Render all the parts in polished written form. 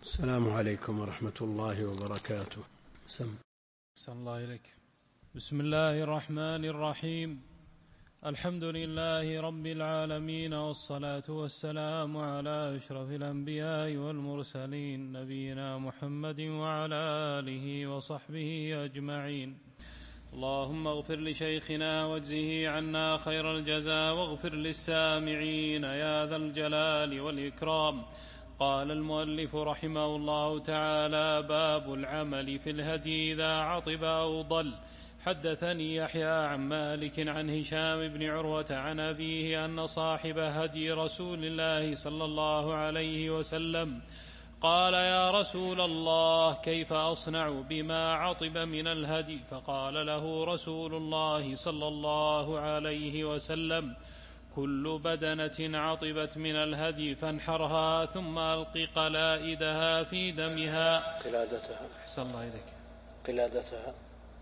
السلام عليكم ورحمة الله وبركاته. أحسن الله إليك. بسم الله الرحمن الرحيم. الحمد لله رب العالمين، والصلاة والسلام على أشرف الأنبياء والمرسلين، نبينا محمد وعلى آله وصحبه أجمعين. اللهم اغفر لشيخنا واجزه عنا خير الجزاء، واغفر للسامعين يا ذا الجلال والإكرام. قال المؤلف رحمه الله تعالى: باب العمل في الهدي إذا عطب أو ضل. حدثني يحيى عن مالك عن هشام بن عروة عن أبيه أن صاحب هدي رسول الله صلى الله عليه وسلم قال: يا رسول الله، كيف أصنع بما عطب من الهدي؟ فقال له رسول الله صلى الله عليه وسلم: كل بدنة عطبت من الهدي فانحرها، ثم ألق قلائدها في دمها. قلادتها. أحسن الله إليك. قلادتها.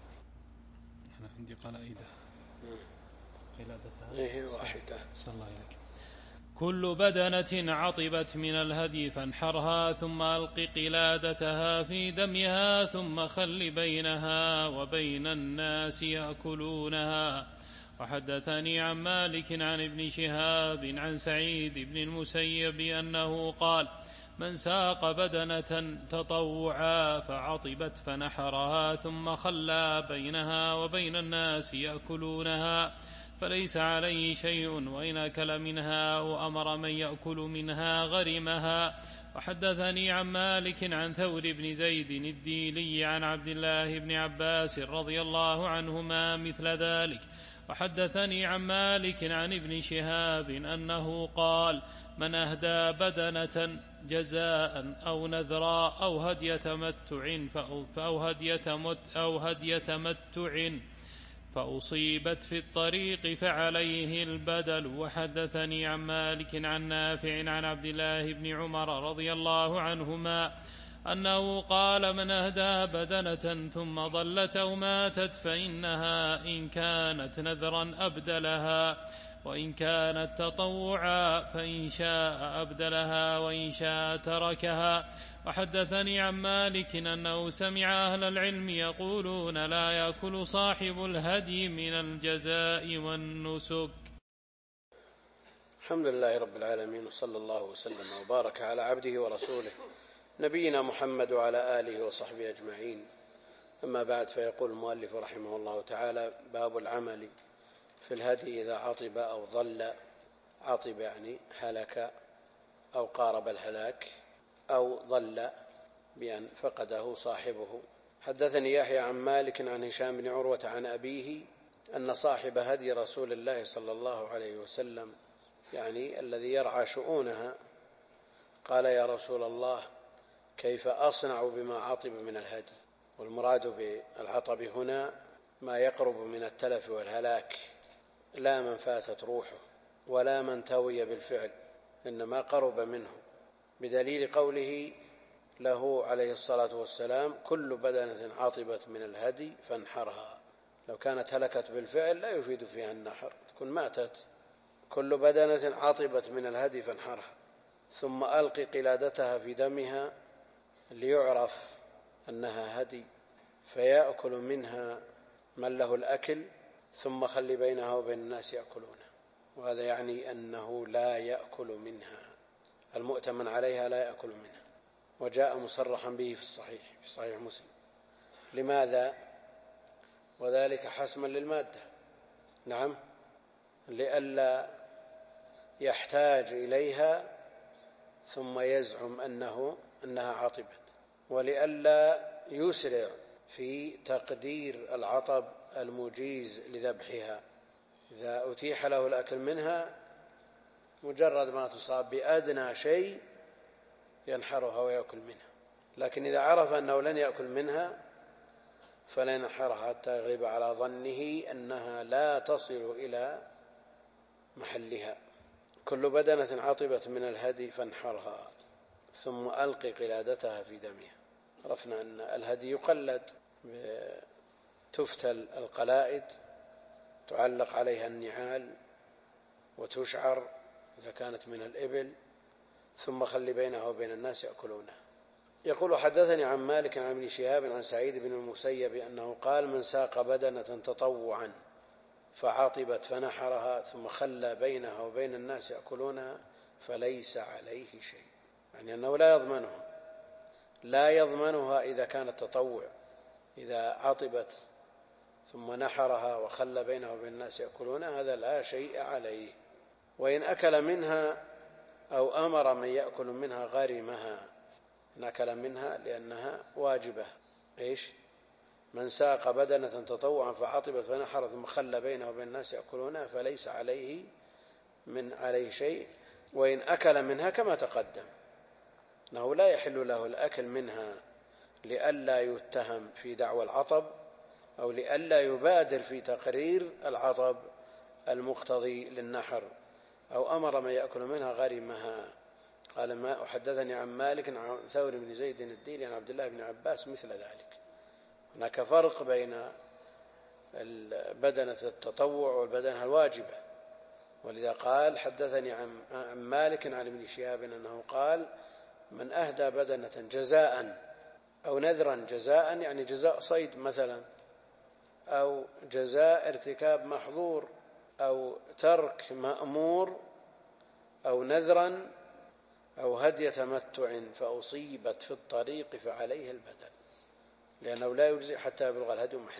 أنا عندي قلائدها. قلادتها. إيه واحدة. أحسن الله إليك. كل بدنة عطبت من الهدي فانحرها، ثم ألق قلادتها في دمها، ثم خل بينها وبين الناس يأكلونها. وحدثني عن مالك عن ابن شهاب عن سعيد بن المسيب أنه قال: من ساق بدنة تطوعا فعطبت فنحرها، ثم خلى بينها وبين الناس يأكلونها، فليس عليه شيء، وإن أكل منها وأمر من يأكل منها غرمها. وحدثني عن مالك عن ثور بن زيد الديلي عن عبد الله بن عباس رضي الله عنهما مثل ذلك. وحدثني عن مالك عن ابن شهاب أنه قال: من أهدى بدنة جزاء أو نذرا أو هدي تمتع فأصيبت في الطريق فعليه البدل. وحدثني عن مالك عن نافع عن عبد الله بن عمر رضي الله عنهما أنه قال: من أهدى بدنة ثم ضلت أو ماتت فإنها إن كانت نذرا أبدلها، وإن كانت تطوعا فإن شاء أبدلها وإن شاء تركها. وحدثني عن مالك أنه سمع أهل العلم يقولون: لا يأكل صاحب الهدي من الجزاء والنسك. الحمد لله رب العالمين، وصلى الله وسلم وبارك على عبده ورسوله نبينا محمد وعلى آله وصحبه أجمعين. أما بعد، فيقول المؤلف رحمه الله تعالى: باب العمل في الهدي إذا عطب أو ضل. عطب يعني هلك أو قارب الهلاك، أو ضل بأن فقده صاحبه. حدثني يحيى عن مالك عن هشام بن عروة عن أبيه أن صاحب هدي رسول الله صلى الله عليه وسلم، يعني الذي يرعى شؤونها، قال: يا رسول الله، كيف أصنع بما عطب من الهدي؟ والمراد بالعطب هنا ما يقرب من التلف والهلاك، لا من فاتت روحه ولا من توي بالفعل، إنما قرب منه، بدليل قوله له عليه الصلاة والسلام: كل بدنة عطبت من الهدي فانحرها. لو كانت هلكت بالفعل لا يفيد فيها النحر، تكون ماتت. كل بدنة عطبت من الهدي فانحرها، ثم ألق قلادتها في دمها ليعرف أنها هدي، فيأكل منها من له الأكل، ثم خل بينها وبين الناس يأكلونه. وهذا يعني أنه لا يأكل منها، المؤتمن عليها لا يأكل منها. وجاء مصرحا به في صحيح مسلم. لماذا؟ وذلك حسما للمادة. نعم، لئلا يحتاج إليها ثم يزعم أنها عطبت، ولئلا يسرع في تقدير العطب المجيز لذبحها. إذا أتيح له الأكل منها، مجرد ما تصاب بأدنى شيء ينحرها ويأكل منها. لكن إذا عرف أنه لن يأكل منها فلا ينحرها حتى يغلب على ظنه أنها لا تصل إلى محلها. كل بدنة عطبت من الهدي فانحرها، ثم ألق قلادتها في دمها. عرفنا أن الهدي يقلد بتفتل القلائد، تعلق عليها النعال وتشعر إذا كانت من الإبل، ثم خل بينها وبين الناس يأكلونها. يقول حدثني عن مالك عن ابن شهاب عن سعيد بن المسيب أنه قال من ساق بدنة تطوعا فعطبت فنحرها ثم خلى بينها وبين الناس يأكلونها فليس عليه شيء، يعني أنه لا يضمنها إذا كانت تطوع، إذا عطبت ثم نحرها وخلى بينها وبين الناس يأكلونها هذا لا شيء عليه. وإن أكل منها أو أمر من يأكل منها غرمها، إن أكل منها لأنها واجبة. إيش؟ من ساق بدنة تطوعا فعطبت فنحرت ثم خلى بينها وبين الناس يأكلونها فليس عليه شيء. وإن أكل منها كما تقدم أنه لا يحل له الأكل منها لئلا يتهم في دعوى العطب أو لئلا يبادر في تقرير العطب المقتضي للنحر، أو أمر من يأكل منها غرمها. قال ما حدثني عن مالك عن ثور بن زيد الديلي عن عبد الله بن عباس مثل ذلك. هناك فرق بين بدنة التطوع والبدنة الواجبة، ولذا قال حدثني عن مالك عن ابن شهاب أنه قال من أهدى بدنة جزاء أو نذرا، جزاء يعني جزاء صيد مثلا، أو جزاء ارتكاب محظور، أو ترك مأمور، أو نذرا، أو هدي تمتع فأصيبت في الطريق فعليه البدل، لأنه لا يجزئ حتى يبلغ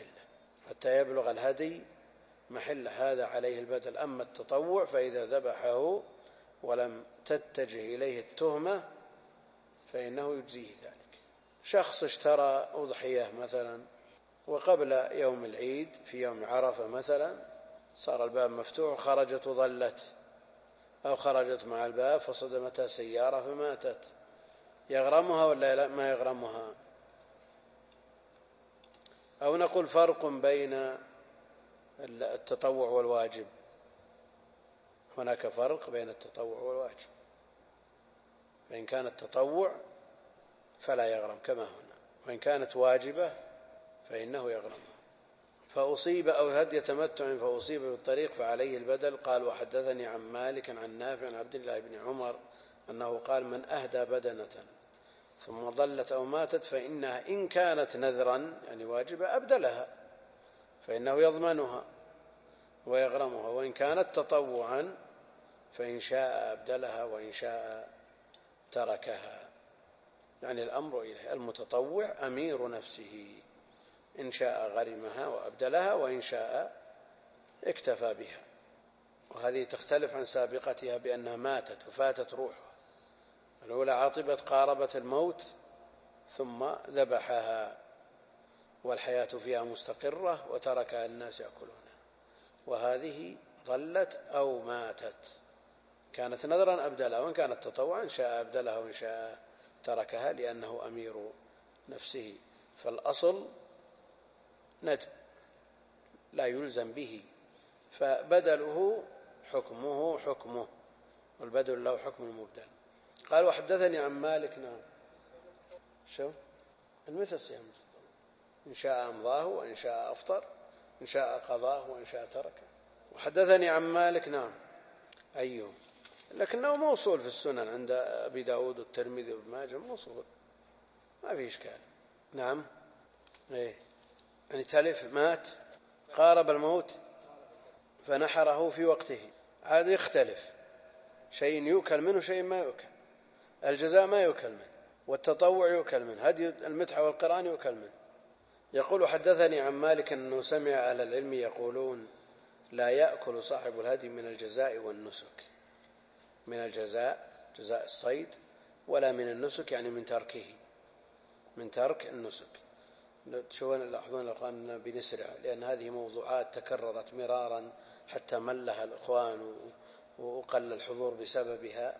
الهدي محله، هذا عليه البدل. أما التطوع فإذا ذبحه ولم تتجه إليه التهمة فإنه يجزيه ذلك. شخص اشترى أضحية مثلا وقبل يوم العيد في يوم عرفة مثلا صار الباب مفتوح وخرجت وظلت، أو خرجت مع الباب فصدمتها سيارة فماتت، يغرمها ولا لا؟ ما يغرمها. أو نقول فرق بين التطوع والواجب، هناك فرق بين التطوع والواجب، فإن كانت تطوع فلا يغرم كما هنا، وإن كانت واجبة فإنه يغرم. فأصيب أو هدي تمتع فأصيب بالطريق فعليه البدل. قال وحدثني عن مالك عن نافع عن عبد الله بن عمر أنه قال من أهدى بدنة ثم ضلت أو ماتت فإنها إن كانت نذرا يعني واجبة أبدلها فإنه يضمنها ويغرمها، وإن كانت تطوعا فإن شاء أبدلها وإن شاء تركها. يعني الأمر إليه، المتطوع أمير نفسه، إن شاء غرمها وأبدلها وإن شاء اكتفى بها. وهذه تختلف عن سابقتها بأنها ماتت وفاتت روحها. الأولى عاطبت قاربت الموت ثم ذبحها والحياة فيها مستقرة وتركها الناس يأكلونها، وهذه ضلت أو ماتت، كانت نذرا أبدلها، وإن كانت تطوعا إن شاء أبدلها وإن شاء تركها لأنه أمير نفسه. فالأصل ندب لا يلزم به، فبدله حكمه والبدل له حكم المبدل. قال وحدثني عن مالك شو المثل صيام إن شاء أمضاه وإن شاء أفطر، إن شاء قضاه وإن شاء تركه. وحدثني عن مالك أيوم، لكنه موصول في السنن عند أبي داود والترمذي وابن ماجه، موصول ما في إشكال. يعني تلف مات قارب الموت فنحره في وقته، هذا يختلف، شيء يؤكل منه شيء ما يؤكل. الجزاء ما يؤكل منه والتطوع يؤكل منه، هدي المتحة والقران يؤكل منه. يقول حدثني عن مالك أنه سمع أهل العلم يقولون لا يأكل صاحب الهدي من الجزاء والنسك، من الجزاء جزاء الصيد، ولا من النسك يعني من ترك النسك. تشوفون لاحظون الأخوان بنسرع، لأن هذه موضوعات تكررت مرارا حتى ملها الإخوان وقل الحضور بسببها،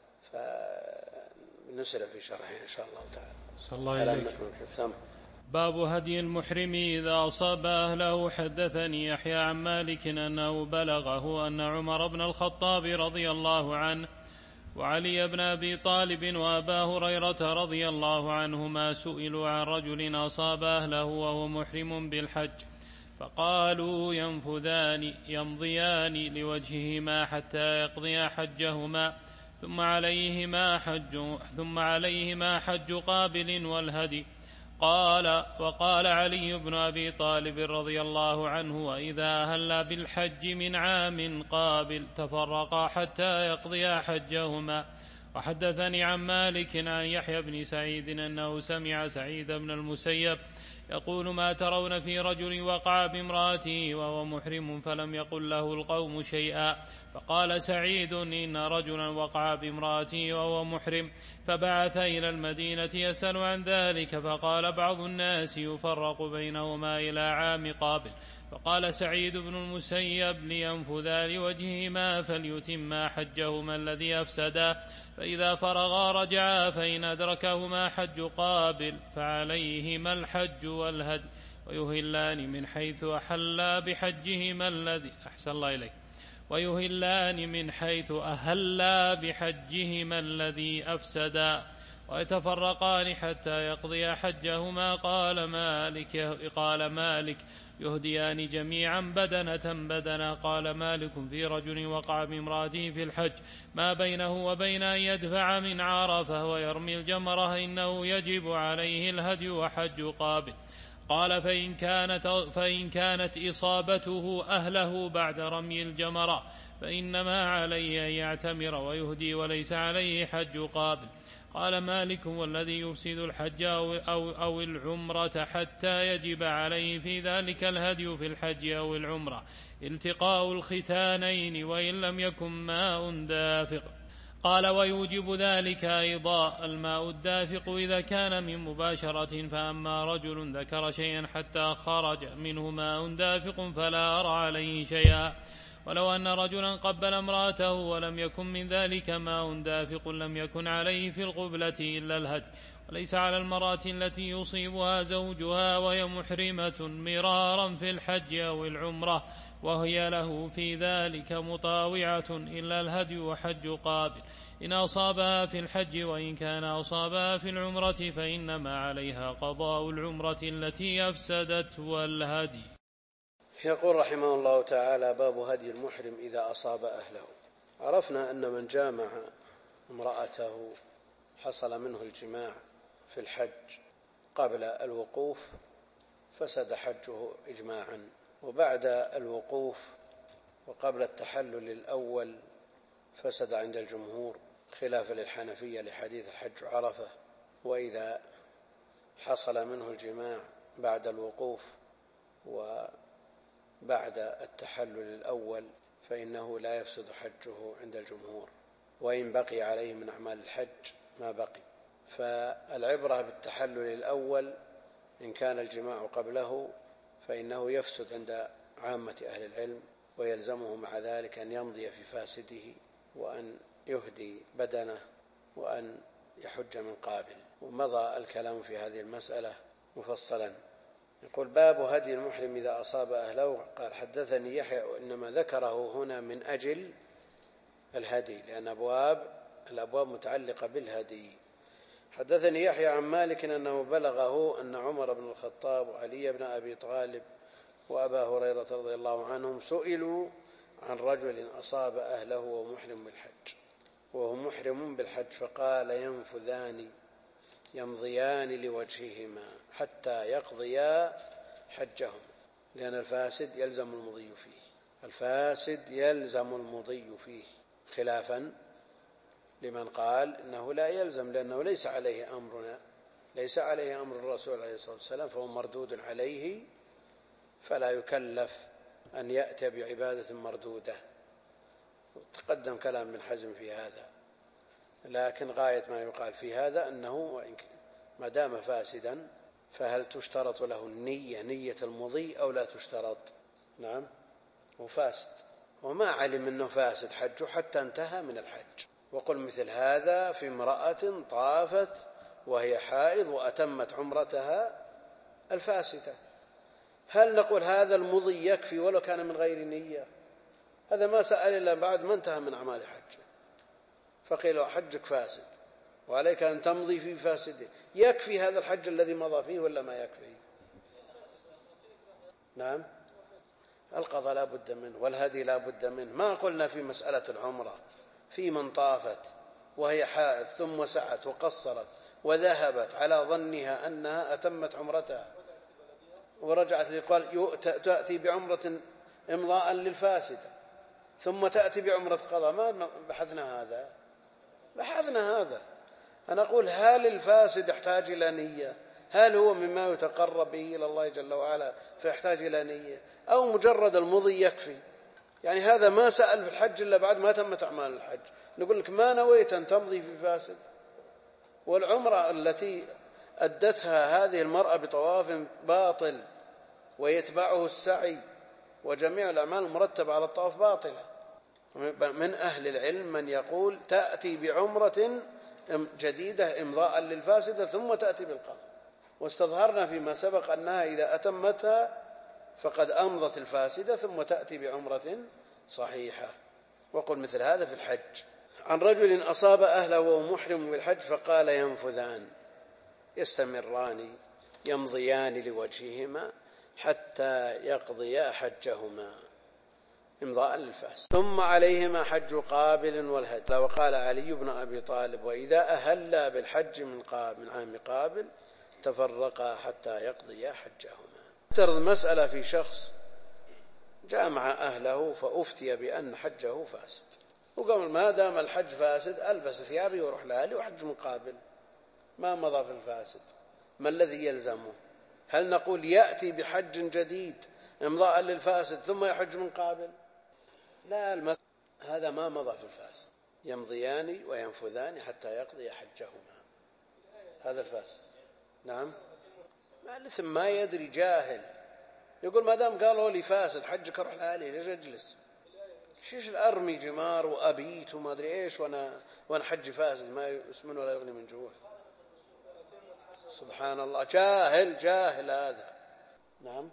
فنسرع في شرحها إن شاء الله تعالى. صلى الله عليه. باب هدي المحرم إذا أصاب أهله. حدثني يحيى عن مالك أنه بلغه أن عمر بن الخطاب رضي الله عنه وعلي بن أبي طالب وأبا هريرة رضي الله عنهما سئلوا عن رجل أصاب أهله وهو محرم بالحج، فقالوا يمضيان لوجههما حتى يقضيا حجهما، ثم عليهما حج قابل والهدي. وقال علي بن أبي طالب رضي الله عنه: وإذا أهلا بالحج من عام قابل تفرقا حتى يقضيا حجهما. وحدثني عن مالك عن يحيى بن سعيد أنه سمع سعيد بن المسيب يقول: ما ترون في رجل وقع بامرأته وهو محرم فلم يقل له القوم شيئا؟ فقال سعيد: إن رجلا وقع بامرأته وهو محرم فبعث إلى المدينة يسأل عن ذلك، فقال بعض الناس يفرق بينهما إلى عام قابل. فقال سعيد بن المسيب: لينفذا لوجههما فليتما حجهما الذي أفسدا، فإذا فرغا رجعا، فإن أدركهما حج قابل فعليهما الحج والهدي، ويهلان من حيث أحلا بحجهما الذي أحسن الله إليك ويهلان من حيث أهلا بحجهما الذي أفسدا، ويتفرقان حتى يقضيا حجهما. قال مالك: يهديان جميعا بدنة. قال مالك: في رجل وقع بامرأته في الحج ما بينه وبين أن يدفع من عرفة ويرمي الجمرة إنه يجب عليه الهدي وحج قابل. قال: فإن كانت إصابته أهله بعد رمي الجمرة فإنما عليه أن يعتمر ويهدي وليس عليه حج قابل. قال مالك: والذي يفسد الحج أو العمرة حتى يجب عليه في ذلك الهدي في الحج أو العمرة التقاء الختانين وإن لم يكن ماء دافق. قال: ويوجب ذلك أيضا الماء الدافق إذا كان من مباشرة. فأما رجل ذكر شيئا حتى خرج منه ماء دافق فلا أرى عليه شيئا. ولو أن رجلا قبل امرأته ولم يكن من ذلك ماء دافق لم يكن عليه في القبلة إلا الهدي، وليس على المرأة التي يصيبها زوجها وهي محرمة مرارا في الحج أو العمرة وهي له في ذلك مطاوعة إلا الهدي وحج قابل إن أصابها في الحج، وإن كان أصابها في العمرة فإنما عليها قضاء العمرة التي أفسدت والهدي. يقول رحمه الله تعالى: باب هدي المحرم إذا أصاب أهله. عرفنا أن من جامع امرأته حصل منه الجماع في الحج قبل الوقوف فسد حجه إجماعا، وبعد الوقوف وقبل التحلل الأول فسد عند الجمهور خلافا للحنفية لحديث الحج عرفة. وإذا حصل منه الجماع بعد الوقوف وبعد التحلل الأول فإنه لا يفسد حجه عند الجمهور، وإن بقي عليه من أعمال الحج ما بقي. فالعبرة بالتحلل الأول إن كان الجماع قبله فإنه يفسد عند عامة أهل العلم، ويلزمه مع ذلك أن يمضي في فاسده وأن يهدي بدنه وأن يحج من قابل. ومضى الكلام في هذه المسألة مفصلا. يقول: باب هدي المحرم إذا أصاب أهله. قال: حدثني يحيى، إنما ذكره هنا من أجل الهدي لأن الأبواب متعلقة بالهدي. حدثني يحيى عن مالك أنه بلغه أن عمر بن الخطاب وعلي بن أبي طالب وأبا هريرة رضي الله عنهم سئلوا عن رجل أصاب أهله وهو محرم بالحج فقال: ينفذان يمضيان لوجههما حتى يقضيا حجهم، لأن الفاسد يلزم المضي فيه خلافا لمن قال إنه لا يلزم لأنه ليس عليه أمر الرسول عليه الصلاة والسلام فهو مردود عليه، فلا يكلف أن يأتي بعبادة مردودة. تقدم كلام ابن حزم في هذا، لكن غاية ما يقال في هذا أنه ما دام فاسدا فهل تشترط له نية المضي أو لا تشترط؟ نعم، وفاسد وما علم أنه فاسد حجه حتى انتهى من الحج. وقل مثل هذا في امرأة طافت وهي حائض وأتمت عمرتها الفاسدة، هل نقول هذا المضي يكفي ولو كان من غير نية؟ هذا ما سأل إلا بعد ما انتهى من أعمال حجه، فقيل حجك فاسد وعليك أن تمضي في فاسده. يكفي هذا الحج الذي مضى فيه ولا ما يكفي؟ نعم، القضاء لا بد منه والهدي لا بد منه. ما قلنا في مسألة العمرة في من طافت وهي حائض ثم سعت وقصرت وذهبت على ظنها أنها أتمت عمرتها ورجعت لقال تأتي بعمرة إمضاء للفاسدة ثم تأتي بعمرة قضاء، ما بحثنا هذا. أنا أقول هل الفاسد يحتاج إلى نية؟ هل هو مما يتقرب به إلى الله جل وعلا فيحتاج إلى نية، أو مجرد المضي يكفي؟ يعني هذا ما سأل في الحج إلا بعد ما تمت أعمال الحج، نقول لك ما نويت أن تمضي في فاسد؟ والعمرة التي أدتها هذه المرأة بطواف باطل ويتبعه السعي وجميع الأعمال المرتبة على الطواف باطلة. من أهل العلم من يقول تأتي بعمرة جديدة إمضاء للفاسدة ثم تأتي بالقضاء، واستظهرنا فيما سبق أنها إذا أتمتها فقد أمضت الفاسدة ثم تأتي بعمرة صحيحة. وقل مثل هذا في الحج. عن رجل أصاب أهله وهو محرم بالحج فقال ينفذان يستمران يمضيان لوجههما حتى يقضيا حجهما إمضاء للفاسد، ثم عليهما حج قابل والهدي. وقال علي بن أبي طالب وإذا أهلا بالحج من عام قابل تفرقا حتى يقضيا حجهما. افترض مسألة في شخص جاء مع أهله فأفتي بأن حجه فاسد، وقال ما دام الحج فاسد ألبس ثيابي وروح لأهلي وحج مقابل، ما مضى في الفاسد، ما الذي يلزمه؟ هل نقول يأتي بحج جديد إمضاء للفاسد ثم يحج من قابل؟ لا، هذا ما مضى في الفاسد، يمضيان وينفذان حتى يقضي حجهما. هذا الفاسد. نعم، لسم ما يدري، جاهل، يقول ما دام قالوا لي فاسد حجك اروح لأهلي، ليش اجلس؟ شيش الأرمي جمار وأبيت وما أدري إيش وأنا حجي فاسد ما يسمن ولا يغني من جوع. سبحان الله، جاهل هذا. نعم،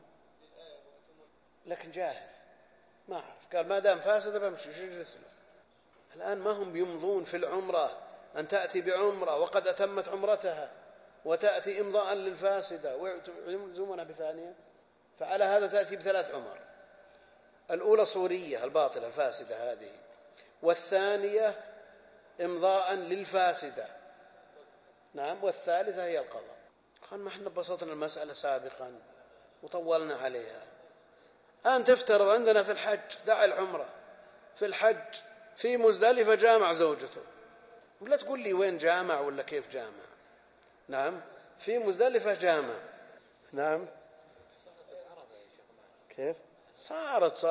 لكن جاهل ما عرف، قال ما دام فاسد بمشي، شو يجلس له؟ الآن ما هم يمضون في العمرة أن تأتي بعمرة وقد أتمت عمرتها وتأتي إمضاء للفاسدة ويلزمونها بثانية؟ فعلى هذا تأتي بثلاث عمر: الأولى صورية الباطلة الفاسدة هذه، والثانية إمضاء للفاسدة، نعم، والثالثة هي القضاء. قال ما احنا بسطنا المسألة سابقا وطولنا عليها. الآن تفترض عندنا في الحج، دع العمرة، في الحج في مزدلفة جامع زوجته، ولا تقول لي وين جامع ولا كيف جامع. نعم، في مزدلفة جامع. نعم، كيف صارت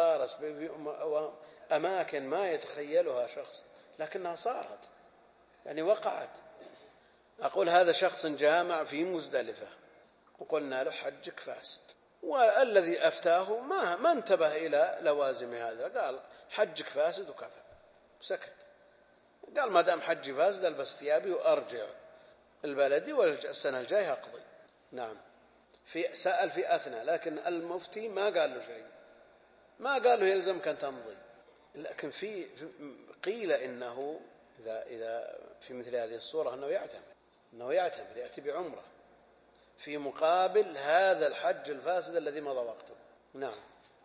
أماكن ما يتخيلها شخص، لكنها صارت، يعني وقعت. أقول هذا شخص جامع في مزدلفة وقلنا له حجك فاسد، والذي أفتاه ما انتبه إلى لوازم هذا، قال حجك فاسد وكفى، سكت. قال ما دام حجي فاسد ألبس ثيابي وأرجع البلدي والسنة الجاية أقضي. نعم، سأل في أثناء، لكن المفتي ما قال له شيء، ما قال له يلزمك أن تمضي. لكن قيل إنه إذا في مثل هذه الصورة أنه يعتمر يأتي بعمرة في مقابل هذا الحج الفاسد الذي مضى وقته. نعم،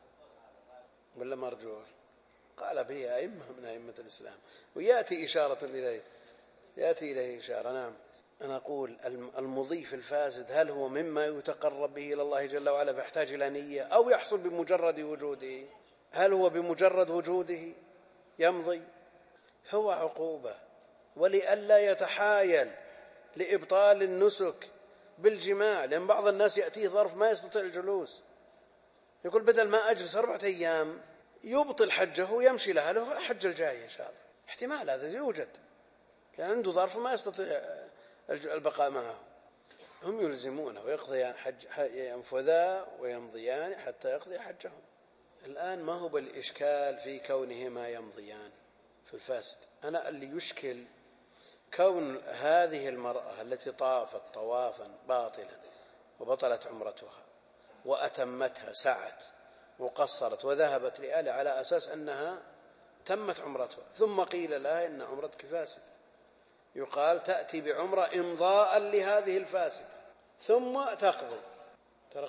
ولا مرجوع؟ قال به أئمة من أئمة الإسلام، ويأتي إشارة إليه، يأتي إليه إشارة. نعم، أنا أقول المضي في الفاسد هل هو مما يتقرب به إلى الله جل وعلا فيحتاج إلى نية، أو يحصل بمجرد وجوده؟ هل هو بمجرد وجوده يمضي؟ هو عقوبة، ولئلا يتحايل لإبطال النسك بالجماع، لأن بعض الناس يأتيه ظرف ما يستطيع الجلوس، يقول بدل ما أجلس 4 أيام يبطل حجه ويمشي له حج الجاي إن شاء الله. احتمال هذا يوجد، لأن عنده ظرف ما يستطيع البقاء معه. هم يلزمونه ويقضيان ينفذا ويمضيان حتى يقضي حجهم. الآن ما هو بالإشكال في كونهما يمضيان في الفاسد؟ أنا اللي يشكل كون هذه المرأة التي طافت طوافا باطلا وبطلت عمرتها وأتمتها، سعت وقصرت وذهبت لأهلها على أساس أنها تمت عمرتها، ثم قيل لها إن عمرتك فاسدة، يقال تأتي بعمرة إمضاء لهذه الفاسدة ثم تقضي. ترى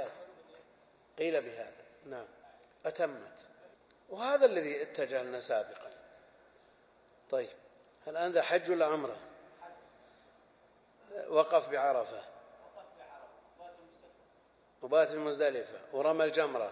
قيل بهذا. نعم، أتمت، وهذا الذي اتجهنا سابقا. طيب، الآن ذا حج ولا عمرة؟ وقف بعرفة وبات بمزدلفة ورمى الجمرة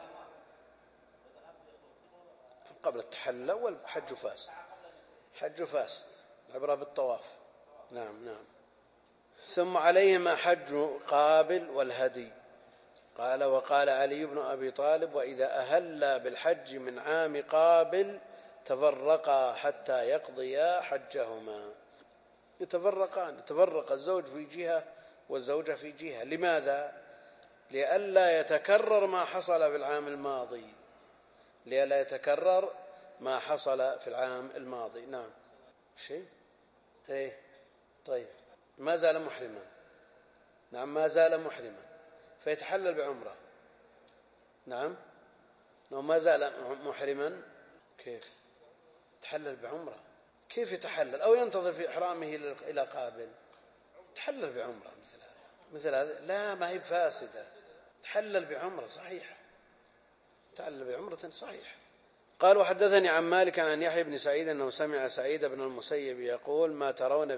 قبل التحلل الأول حج فاسد، حج فاسد، العبرة بالطواف. نعم. ثم عليهما حج قابل والهدي. قال وقال علي بن أبي طالب وإذا أهلا بالحج من عام قابل تفرقا حتى يقضيا حجهما. يتفرقان، يتفرق الزوج في جهة والزوجة في جهة. لماذا؟ لئلا يتكرر ما حصل في العام الماضي، لئلا يتكرر ما حصل في العام الماضي. نعم. شيء ايه طيب، ما زال محرما. نعم ما زال محرما فيتحلل بعمرة. نعم لو ما زال محرما كيف يتحلل بعمرة؟ كيف يتحلل؟ أو ينتظر في إحرامه إلى قابل؟ تحلل بعمرة مثل هذا. لا، ما هي فاسدة، تحلل بعمرة صحيح، تحلل بعمرة صحيح. قال وحدثني عن مالك عن يحيى بن سعيد أنه سمع سعيد بن المسيب يقول ما ترون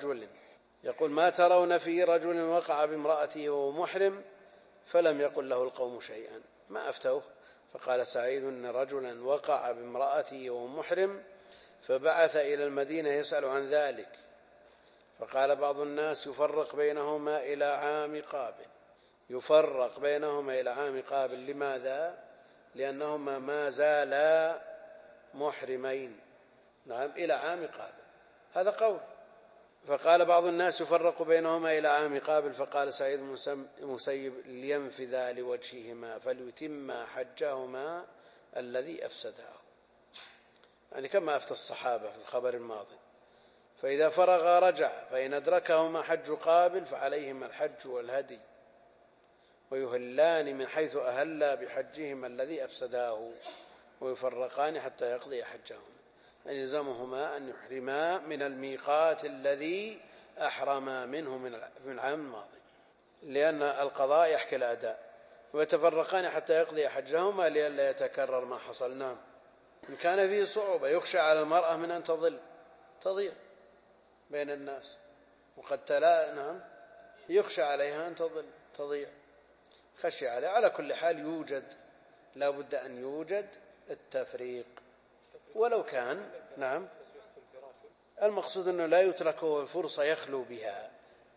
في رجل وقع بامرأته وهو محرم فلم يقل له القوم شيئا، ما أفتوه. فقال سعيد إن رجلا وقع بامرأته وهو محرم فبعث إلى المدينة يسأل عن ذلك، فقال بعض الناس يفرق بينهما إلى عام قابل. لماذا؟ لأنهما ما زالا محرمين. نعم إلى عام قابل، هذا قول. فقال بعض الناس يفرق بينهما إلى عام قابل، فقال سعيد بن المسيب لينفذا لوجههما فليتم حجهما الذي أفسده، يعني كما أفتى الصحابة في الخبر الماضي. فإذا فرغ رجع، فإن أدركهما حج قابل فعليهما الحج والهدي ويهلان من حيث أهلا بحجهما الذي أفسداه ويفرقان حتى يقضي حجهما. يعني يلزمهما أن يحرما من الميقات الذي أحرما منه من العام الماضي، لأن القضاء يحكي الأداء، ويتفرقان حتى يقضي حجهما لئلا يتكرر ما حصل. نعم إن كان فيه صعوبة يخشى على المرأة من أن تضيع بين الناس، وقد نعم يخشى عليها أن تضيع، خشي عليها. على كل حال لا بد أن يوجد التفريق ولو كان. نعم المقصود أنه لا يترك له فرصة يخلو بها،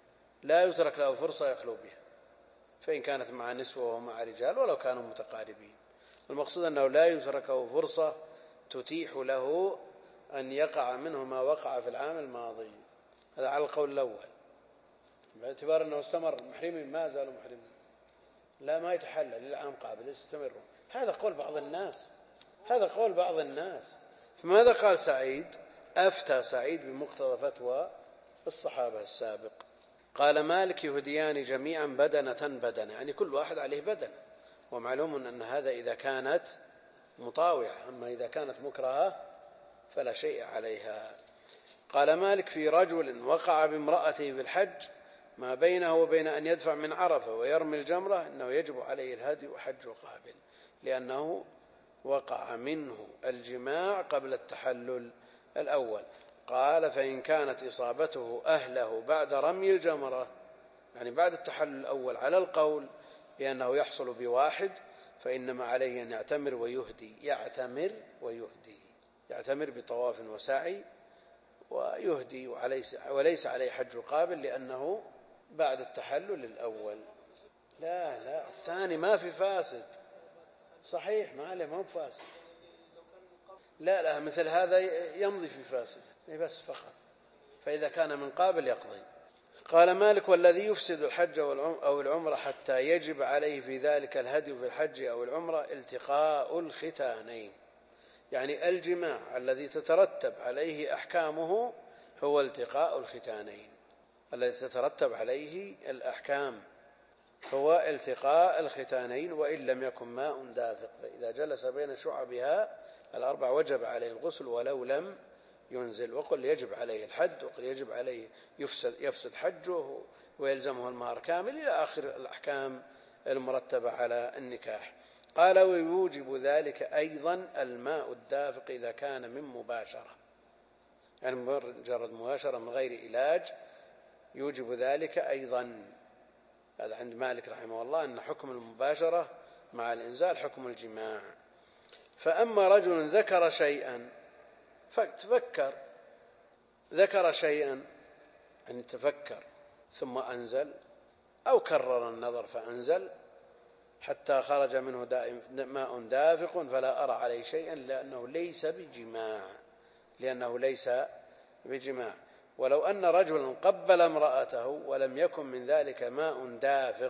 فإن كانت مع نسوة ومع رجال ولو كانوا متقاربين. المقصود أنه لا يتركه فرصة تتيح له أن يقع منه ما وقع في العام الماضي. هذا على القول الأول، باعتبار أنه استمر محرما ما زال محرما، لا ما يتحلل للعام قابل يستمر. هذا قول بعض الناس. فماذا قال سعيد؟ أفتى سعيد بمقتضى فتوى الصحابة السابق. قال مالك يهديان جميعا بدنة، يعني كل واحد عليه بدن، ومعلوم أن هذا إذا كانت مطاوعة، أما إذا كانت مكرهة فلا شيء عليها. قال مالك في رجل وقع بامرأته في الحج ما بينه وبين أن يدفع من عرفة ويرمي الجمرة إنه يجب عليه الهدي وحج قابل، لأنه وقع منه الجماع قبل التحلل الأول. قال فإن كانت إصابته أهله بعد رمي الجمرة، يعني بعد التحلل الأول على القول بأنه يحصل بواحد، فإنما عليه أن يعتمر ويهدي، يعتمر بطواف وسعي ويهدي، وليس عليه حج قابل لأنه بعد التحلل الأول. لا الثاني ما في فاسد، صحيح ما عليه، ما هو فاسد. لا مثل هذا يمضي في فاسد بس فقط، فإذا كان من قابل يقضي. قال مالك والذي يفسد الحج أو العمرة حتى يجب عليه في ذلك الهدي في الحج أو العمرة التقاء الختانين، يعني الجماع الذي تترتب عليه أحكامه هو التقاء الختانين، الذي تترتب عليه الأحكام هو التقاء الختانين، وإن لم يكن ماء دافق، فإذا جلس بين شعبها الأربع وجب عليه الغسل ولو لم ينزل. وقل يجب عليه الحد، وقل يجب عليه يفسد حجه ويلزمه المهر كامل إلى آخر الأحكام المرتبة على النكاح. قال ويوجب ذلك أيضا الماء الدافق إذا كان من مباشرة، يعني مجرد مباشرة من غير علاج يوجب ذلك أيضا. هذا عند مالك رحمه الله أن حكم المباشرة مع الإنزال حكم الجماع. فأما رجل ذكر شيئا فتفكر، ذكر شيئا أن تفكر ثم أنزل، أو كرر النظر فأنزل حتى خرج منه ماء دافق فلا أرى عليه شيئا لأنه ليس بجماع. ولو أن رجلا قبل امرأته ولم يكن من ذلك ماء دافق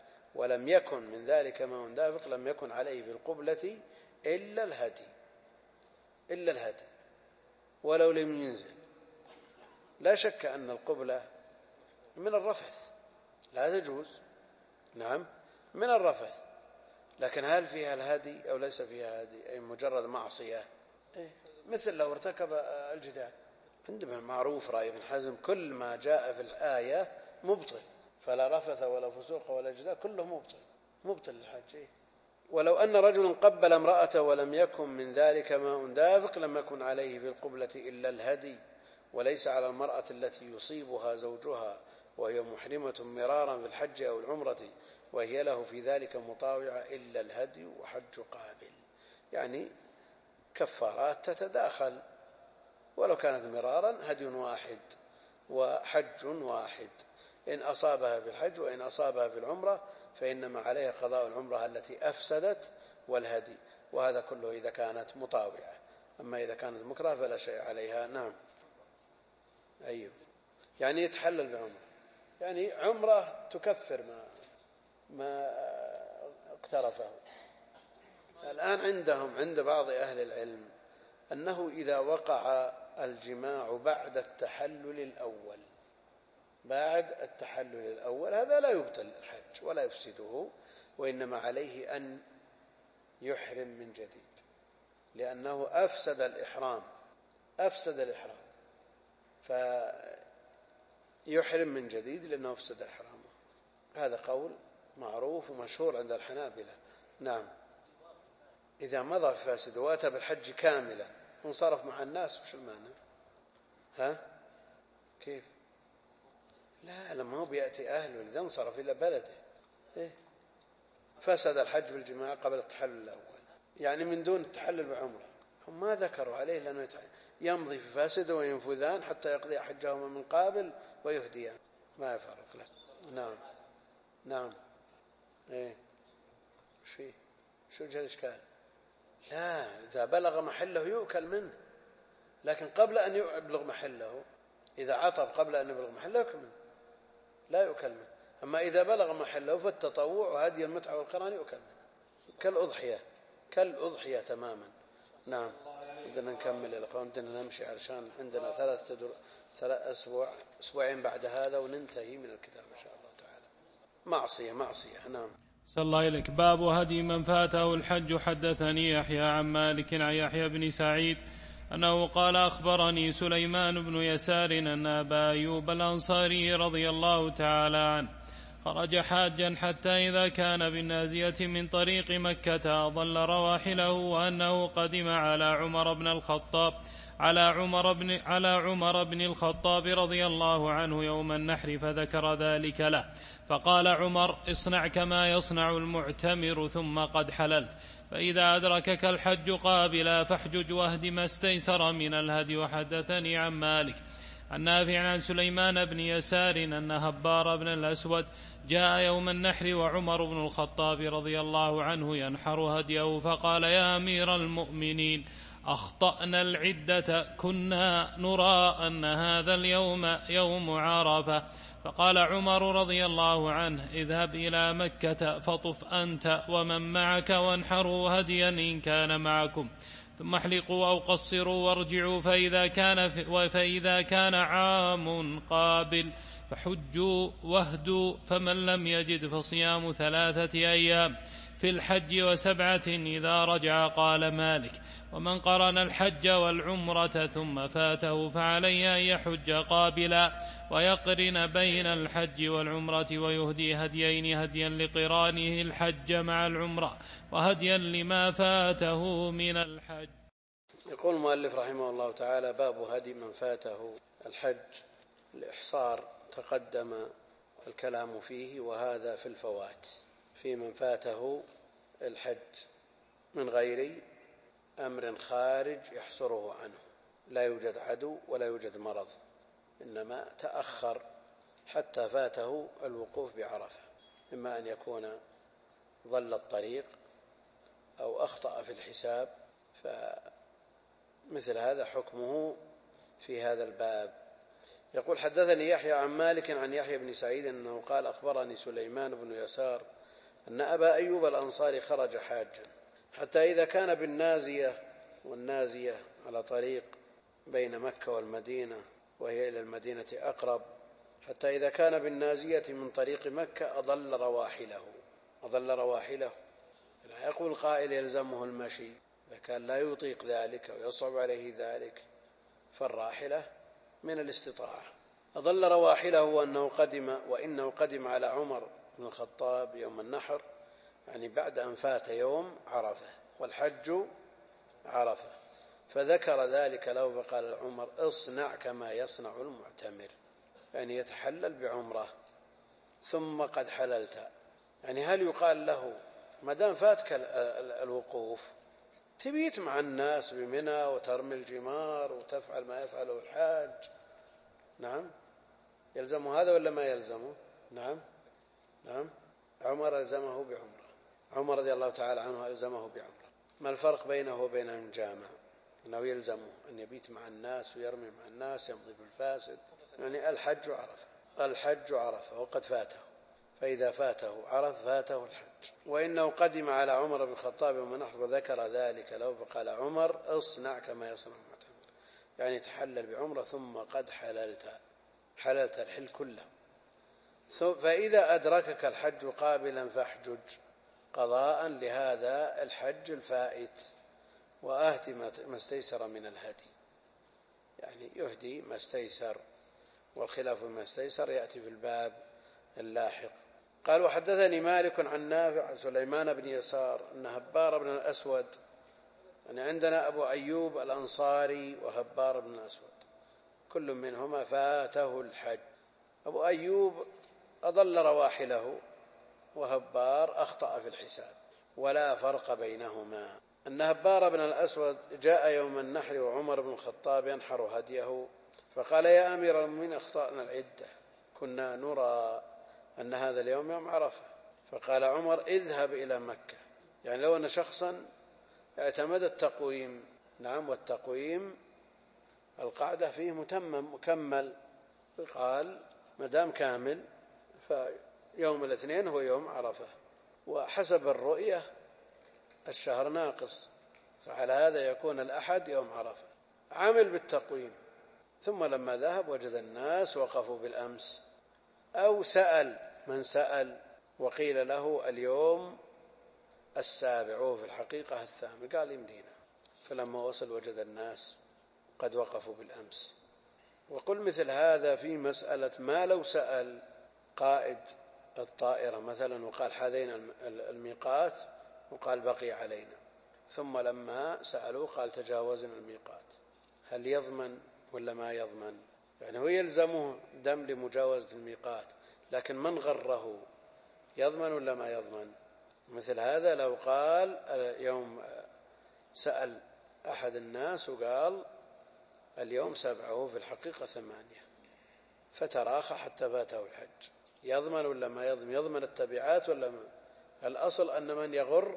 لم يكن عليه بالقبلة إلا الهدي ولو لم ينزل. لا شك أن القبلة من الرفث لا تجوز، نعم من الرفث، لكن هل فيها الهدي أو ليس فيها هدي؟ أي مجرد معصية، مثل لو ارتكب الجدال. عندما معروف رأي ابن حزم كل ما جاء في الآية مبطل، فلا رفث ولا فسوق ولا جدال كله مبطل للحج. ولو أن رجل قبل امرأته ولم يكن من ذلك ماء دافق لم يكن عليه بالقبلة إلا الهدي، وليس على المرأة التي يصيبها زوجها وهي محرمة مرارا في الحج أو العمرة وهي له في ذلك مطاوعة إلا الهدي وحج قابل. يعني كفارات تتداخل، ولو كانت مرارا هدي واحد وحج واحد، إن أصابها في الحج وإن أصابها في العمرة فإنما عليها قضاء العمرة التي أفسدت والهدي، وهذا كله إذا كانت مطاوعة. أما إذا كانت مكره فلا شيء عليها. نعم. أيوه، يعني يتحلل بعمرة، يعني عمرة تكفر ما اقترفه. الآن عند بعض أهل العلم أنه إذا وقع الجماع بعد التحلل الأول هذا لا يبطل الحج ولا يفسده، وإنما عليه أن يحرم من جديد، لأنه أفسد الإحرام فيحرم من جديد لأنه أفسد إحرامه. هذا قول معروف ومشهور عند الحنابلة. نعم. إذا مضى فاسد وأتى بالحج كاملا وانصرف مع الناس وش المعنى؟ كيف؟ لا، لما هو بيأتي أهله إذا انصرف إلى بلده فسد الحج بالجماع قبل التحلل الأول، يعني من دون التحلل بعمره. هم ما ذكروا عليه لأنه يمضي في فاسد وينفذان حتى يقضي حجهما من قابل ويهديان، ما يفرق له. نعم. شو وجه الإشكال؟ لا، إذا بلغ محله يؤكل منه، لكن قبل أن يبلغ محله، إذا عطب قبل أن يبلغ محله لا يؤكل منه. أما إذا بلغ محله فالتطوع وهدي المتعة والقران يؤكل منه كالأضحية تماما. نعم. بدنا نكمل الأخوان، بدنا نمشي علشان عندنا 3 أسبوعين بعد هذا وننتهي من الكتاب إن شاء الله تعالى. معصية. نعم. صلى الله إليك. باب هدي من فاته الحج. حدثني يحيى عن مالك عن يحيى بن سعيد أنه قال أخبرني سليمان بن يسار أن أبا أيوب الأنصاري رضي الله تعالى عنه خرج حاجا حتى إذا كان بالنازية من طريق مكة أضل رواحله، وأنه قدم على عمر بن الخطاب رضي الله عنه يوم النحر فذكر ذلك له، فقال عمر: اصنع كما يصنع المعتمر ثم قد حللت، فإذا أدركك الحج قابلا فاحجج واهد ما استيسر من الهدي. وحدثني عن مالك عن نافع عن سليمان بن يسار أن هبار بن الأسود جاء يوم النحر وعمر بن الخطاب رضي الله عنه ينحر هديه، فقال: يا أمير المؤمنين، أخطأنا العدة، كنا نرى أن هذا اليوم يوم عرفة. فقال عمر رضي الله عنه: اذهب إلى مكة فطف أنت ومن معك وانحروا هديا إن كان معكم، ثم احلقوا أو قصروا وارجعوا، فإذا كان عام قابل فحجوا واهدوا، فمن لم يجد فصيام 3 أيام في الحج و7 إذا رجع. قال مالك: ومن قرن الحج والعمرة ثم فاته فعليه أن يحج قابلا ويقرن بين الحج والعمرة ويهدي هديين: هديا لقرانه الحج مع العمرة وهديا لما فاته من الحج. يقول المؤلف رحمه الله تعالى: باب هدي من فاته الحج. الإحصار تقدم الكلام فيه، وهذا في الفوات، في من فاته الحج من غير أمر خارج يحصره عنه، لا يوجد عدو ولا يوجد مرض، إنما تأخر حتى فاته الوقوف بعرفة، إما أن يكون ضل الطريق أو أخطأ في الحساب، فمثل هذا حكمه في هذا الباب. يقول: حدثني يحيى عن مالك عن يحيى بن سعيد أنه قال: أخبرني سليمان بن يسار أن أبا أيوب الأنصاري خرج حاجا حتى إذا كان بالنازية، والنازية على طريق بين مكة والمدينة وهي إلى المدينة أقرب، حتى إذا كان بالنازية من طريق مكة أضل رواحله. لا يقول قائل يلزمه المشي، إذا كان لا يطيق ذلك ويصعب عليه ذلك، فالراحلة من الاستطاعة. أضل رواحله وإنه قدم على عمر بن الخطاب يوم النحر، يعني بعد أن فات يوم عرفة، والحج عرفة، فذكر ذلك له، فقال عمر: اصنع كما يصنع المعتمر، يعني يتحلل بعمره ثم قد حللت. يعني هل يقال له ما دام فاتك الوقوف تبيت مع الناس بمنى وترمي الجمار وتفعل ما يفعله الحاج؟ نعم، يلزمه هذا ولا ما يلزمه؟ نعم. عمر ألزمه بعمره، عمر رضي الله تعالى عنه ألزمه بعمره. ما الفرق بينه وبين الجامع؟ أنه يلزمه أن يبيت مع الناس ويرمي مع الناس، يمضي بالفاسد. يعني الحج عرفه وقد فاته، فإذا فاته عرف فاته الحج. وإنه قدم على عمر بن الخطاب يوم النحر وذكر ذلك له، فقال عمر: اصنع كما يصنع المعتمر، يعني تحلل بعمره ثم قد حللت الحل كله. فإذا أدركك الحج قابلا فاحجج قضاء لهذا الحج الفائت، وأهدي ما استيسر من الهدي، يعني يهدي ما استيسر، والخلاف ما استيسر يأتي في الباب اللاحق. قال: وحدثني مالك عن نافع عن سليمان بن يسار أن هبار بن الأسود، يعني عندنا أبو أيوب الأنصاري وهبار بن الأسود، كل منهما فاته الحج. أبو أيوب أضل رواحله، وهبار أخطأ في الحساب، ولا فرق بينهما. أن هبار بن الأسود جاء يوم النحر وعمر بن الخطاب ينحر هديه، فقال: يا أمير المؤمنين، أخطأنا العدة، كنا نرى أن هذا اليوم يوم عرفة. فقال عمر: اذهب إلى مكة. يعني لو أن شخصا اعتمد التقويم، نعم، والتقويم القاعدة فيه مكمل، قال ما دام كامل فيوم الاثنين هو يوم عرفة، وحسب الرؤية الشهر ناقص، فعلى هذا يكون الأحد يوم عرفة. عمل بالتقويم، ثم لما ذهب وجد الناس وقفوا بالأمس، أو سأل من سأل وقيل له اليوم السابع وهو في الحقيقة الثامن، قال يمدينا، فلما وصل وجد الناس قد وقفوا بالأمس. وقل مثل هذا في مسألة ما لو سأل قائد الطائرة مثلا وقال حاذينا الميقات، وقال بقي علينا، ثم لما سألوا قال تجاوزنا الميقات، هل يضمن ولا ما يضمن؟ يعني هو يلزمه دم لمجاوزة الميقات، لكن من غره يضمن ولا ما يضمن؟ مثل هذا لو قال يوم سأل أحد الناس وقال اليوم 7 وهو في الحقيقة 8، فتراخى حتى فاته الحج، يضمن ولا ما يضمن؟ يضمن التبعات ولا ما؟ الأصل أن من يغر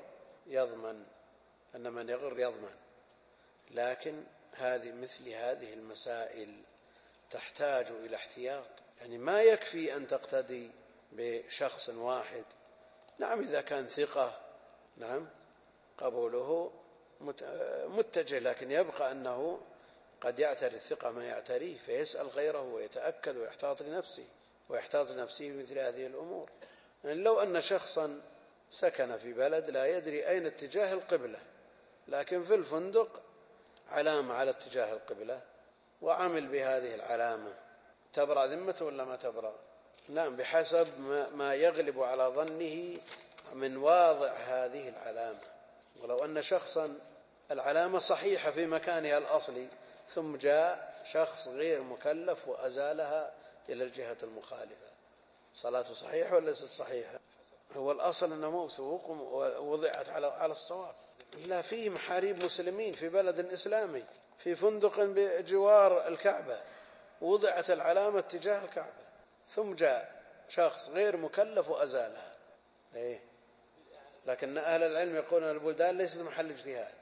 يضمن، لكن مثل هذه المسائل تحتاج إلى احتياط. يعني ما يكفي أن تقتدي بشخص واحد، نعم إذا كان ثقة، نعم قبوله متجه، لكن يبقى أنه قد يعتري الثقة ما يعتريه، فيسأل غيره ويتأكد ويحتاط لنفسه مثل هذه الأمور. يعني لو أن شخصا سكن في بلد لا يدري أين اتجاه القبلة، لكن في الفندق علامة على اتجاه القبلة وعمل بهذه العلامة، تبرأ ذمته ولا ما تبرأ؟ نعم، بحسب ما يغلب على ظنه من واضع هذه العلامة. ولو أن شخصا العلامة صحيحة في مكانها الأصلي، ثم جاء شخص غير مكلف وأزالها إلى الجهة المخالفة، صلاته صحيحة ولا ليست صحيحة؟ هو الأصل أنه موثوق ووضعت على الصواب. لا، فيه محاريب مسلمين في بلد إسلامي في فندق بجوار الكعبة، وضعت العلامة تجاه الكعبة، ثم جاء شخص غير مكلف وأزالها. إيه؟ لكن أهل العلم يقولون البلدان ليست محل اجتهاد.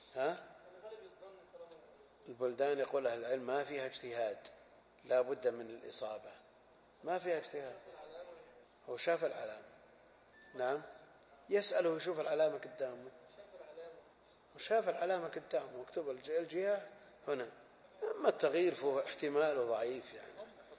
البلدان يقول أهل العلم ما فيها اجتهاد، لا بد من الإصابة، ما فيها اجتهاد. هو شاف العلامة، نعم، يسأله يشوف العلامة قدامه، وشاف العلامة قدامه مكتوب الجهة هنا. أما التغيير فهو احتماله ضعيف، يعني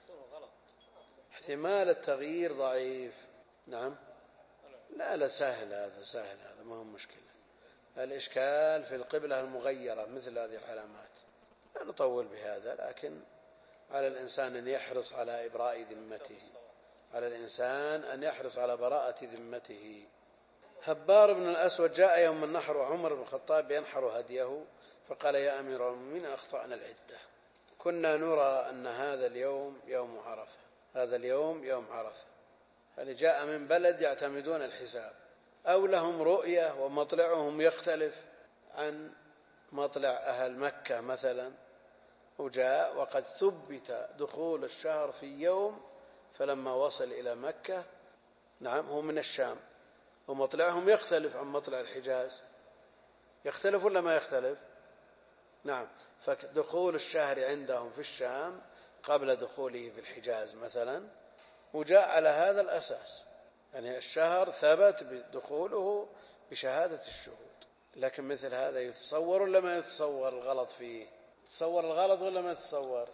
احتمال التغيير ضعيف. نعم، لا سهل هذا ما هو مشكلة. الإشكال في القبلة المغيرة مثل هذه العلامات. لا نطول بهذا، لكن على الإنسان أن يحرص على إبراء ذمته، على الإنسان أن يحرص على براءة ذمته. هبار بن الأسود جاء يوم النحر وعمر بن الخطاب ينحر هديه، فقال: يا أمير المؤمنين، أخطأنا العدة، كنا نرى أن هذا اليوم يوم عرفة، هذا اليوم يوم عرفة. اللي جاء من بلد يعتمدون الحساب، أو لهم رؤية ومطلعهم يختلف عن مطلع أهل مكة مثلا، وجاء وقد ثبت دخول الشهر في يوم، فلما وصل إلى مكة، نعم، هو من الشام ومطلعهم يختلف عن مطلع الحجاز، يختلف ولا ما يختلف؟ نعم، فدخول الشهر عندهم في الشام قبل دخوله في الحجاز مثلا، وجاء على هذا الأساس، يعني الشهر ثبت بدخوله بشهادة الشهود. لكن مثل هذا يتصور ولا ما يتصور الغلط فيه؟ تصور الغلط ولا ما يتصور؟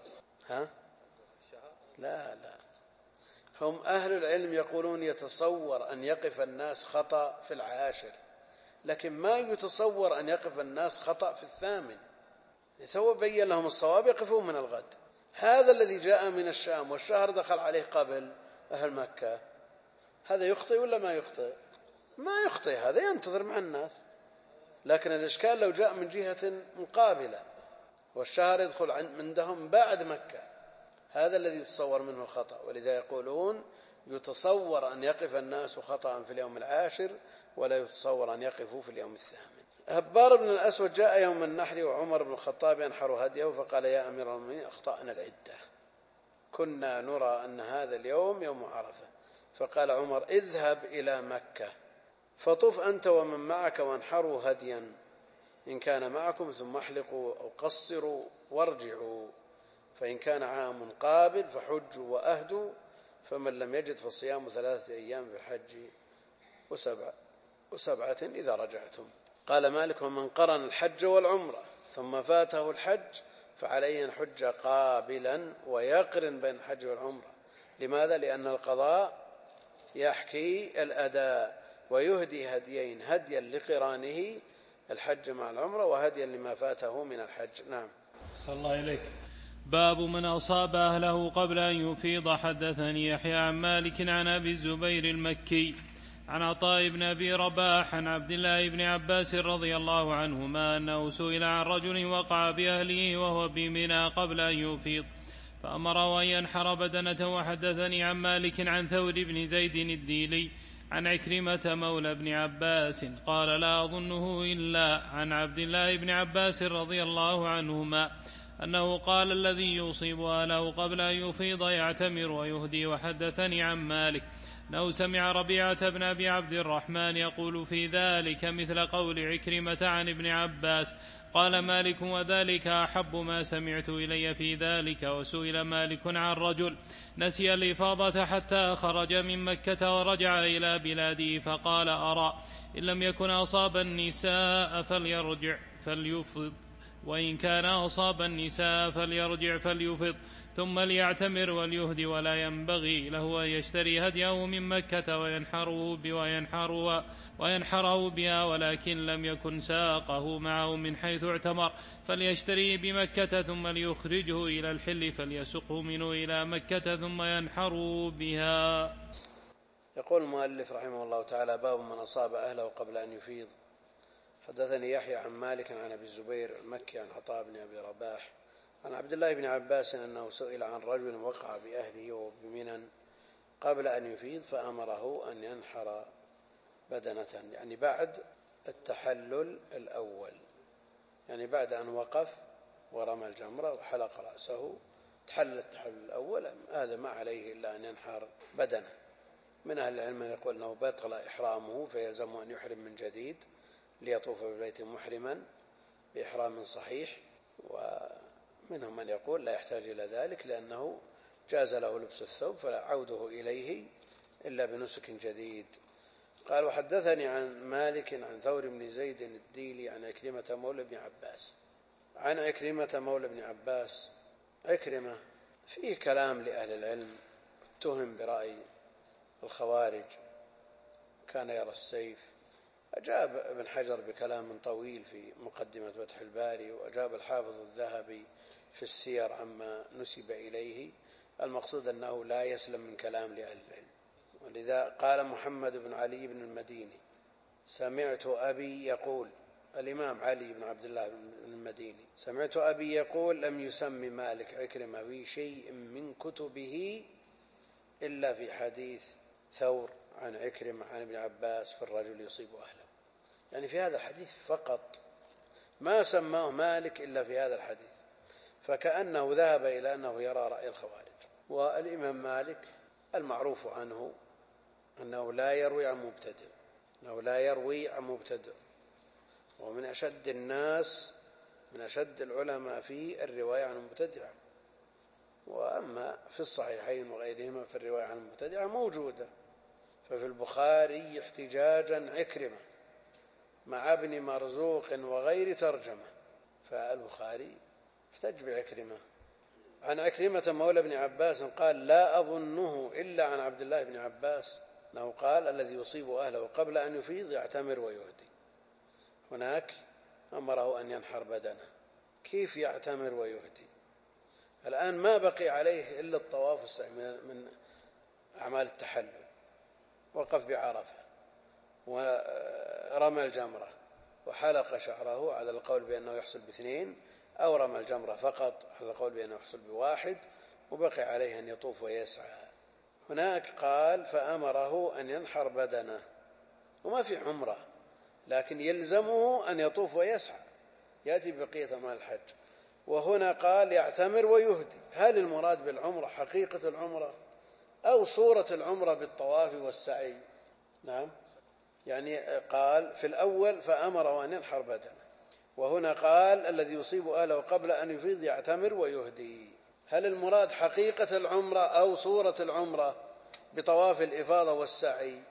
لا، هم أهل العلم يقولون يتصور أن يقف الناس خطأ في العاشر، لكن ما يتصور أن يقف الناس خطأ في الثامن. سوى بين لهم الصواب يقفون من الغد. هذا الذي جاء من الشام والشهر دخل عليه قبل أهل مكة، هذا يخطئ ولا ما يخطئ؟ ما يخطئ، هذا ينتظر مع الناس. لكن الإشكال لو جاء من جهة مقابلة والشهر يدخل عندهم بعد مكة، هذا الذي يتصور منه الخطأ. ولذا يقولون يتصور أن يقف الناس خطأ في اليوم العاشر، ولا يتصور أن يقفوا في اليوم الثامن. هبار بن الأسود جاء يوم النحر وعمر بن الخطاب ينحر هديه، فقال: يا أمير المؤمنين، أخطأنا العدة، كنا نرى أن هذا اليوم يوم عرفة. فقال عمر: اذهب إلى مكة فطف أنت ومن معك وانحروا هديا، إن كان معكم، ثم احلقوا أو قصروا وارجعوا، فإن كان عام قابل فحجوا وأهدوا، فمن لم يجد فالصيام 3 أيام في الحج وسبعة إذا رجعتم. قال مالك: ومن قرن الحج والعمرة ثم فاته الحج فعليه أن حج قابلا ويقرن بين الحج والعمرة. لماذا؟ لأن القضاء يحكي الأداء، ويهدي هديين: هديا لقرانه الحج مع العمرة، وهديا لما فاته من الحج. نعم. صلى الله عليك. باب من أصاب أهله قبل أن يفيض. حدثني يحيى عن مالك عن أبي الزبير المكي عن عطاء بن أبي رباح عن عبد الله بن عباس رضي الله عنهما أنه سئل عن رجل وقع بأهله وهو بمنى قبل أن يفيض فأمره أن ينحر بدنته. وحدثني عن مالك عن ثور بن زيد الديلي عن عكرمة مولى بن عباس قال: لا أظنه إلا عن عبد الله بن عباس رضي الله عنهما أنه قال: الذي يصيب أهله قبل أن يفيض يعتمر ويهدي. وحدثني عن مالك أنه سمع ربيعة بن أبي عبد الرحمن يقول في ذلك مثل قول عكرمة عن ابن عباس. قال مالك: وذلك أحب ما سمعت إلي في ذلك. وسئل مالك عن رجل نسي الإفاضة حتى خرج من مكة ورجع إلى بلاده فقال: أرى إن لم يكن أصاب النساء فليرجع فليفض، وإن كان أصاب النساء فليرجع فليفض، ثم ليعتمر وليهدي، ولا ينبغي له أن يشتري هديه من مكة وينحره بها، ولكن لم يكن ساقه معه من حيث اعتمر فليشتريه بمكة ثم ليخرجه إلى الحل فليسقه منه إلى مكة ثم ينحره بها. يقول المؤلف رحمه الله تعالى: باب من أصاب أهله قبل أن يفيض. حدثني يحيى عن مالك عن أبي الزبير المكي عن عطاء بن أبي رباح عن عبد الله بن عباس أنه سئل عن رجل وقع بأهله وبمنى قبل أن يفيض فأمره أن ينحر بدنة، يعني بعد التحلل الأول، يعني بعد أن وقف ورمى الجمرة وحلق رأسه تحلل التحلل الأول، هذا ما عليه إلا أن ينحر بدنة. من أهل العلم يقول أنه بطل إحرامه فيلزمه أن يحرم من جديد ليطوف بالبيت محرما بإحرام صحيح، ومنهم من يقول لا يحتاج إلى ذلك لأنه جاز له لبس الثوب فلا عوده إليه إلا بنسك جديد. قال وحدثني عن مالك عن ثور بن زيد الديلي عن عكرمة مولى بن عباس. عن عكرمة مولى بن عباس، عكرمة فيه كلام لأهل العلم، اتهم برأي الخوارج، كان يرى السيف. أجاب ابن حجر بكلام طويل في مقدمة فتح الباري، وأجاب الحافظ الذهبي في السير عما نسب إليه. المقصود أنه لا يسلم من كلام لأهل العلم. ولذا قال محمد بن علي بن المديني سمعت أبي يقول، الإمام علي بن عبد الله بن المديني، سمعت أبي يقول لم يسمي مالك عكرمة في شيء من كتبه إلا في حديث ثور عن عكرمة عن ابن عباس في الرجل يصيب أهله، يعني في هذا الحديث فقط، ما سماه مالك إلا في هذا الحديث، فكأنه ذهب إلى أنه يرى رأي الخوارج. والإمام مالك المعروف عنه أنه لا يروي عن مبتدئ، ومن أشد الناس، من أشد العلماء في الرواية عن المبتدعة. وأما في الصحيحين وغيرهما في الرواية عن المبتدعة موجودة، ففي البخاري احتجاجا عكرمة مع ابن مرزوق وغير ترجمة، فالبخاري احتج بعكرمة. عن عكرمة مولى بن عباس قال لا أظنه إلا عن عبد الله بن عباس أنه قال الذي يصيب أهله قبل أن يفيض يعتمر ويهدي. هناك أمره أن ينحر بدنه، كيف يعتمر ويهدي؟ الآن ما بقي عليه إلا الطواف والسعي من أعمال التحلل، وقف بعرفة ورمى الجمرة وحلق شعره على القول بأنه يحصل باثنين، أو رمى الجمرة فقط على القول بأنه يحصل بواحد، وبقي عليه أن يطوف ويسعى. هناك قال فأمره أن ينحر بدنه، وما في عمره، لكن يلزمه أن يطوف ويسعى، يأتي بقية أعمال الحج. وهنا قال يعتمر ويهدي، هل المراد بالعمرة حقيقة العمرة أو صورة العمرة بالطواف والسعي؟ نعم، يعني قال في الأول فأمره أن ينحر بدنه، وهنا قال الذي يصيب أهله قبل أن يفيض يعتمر ويهدي، هل المراد حقيقة العمرة أو صورة العمرة بطواف الإفاضة والسعي؟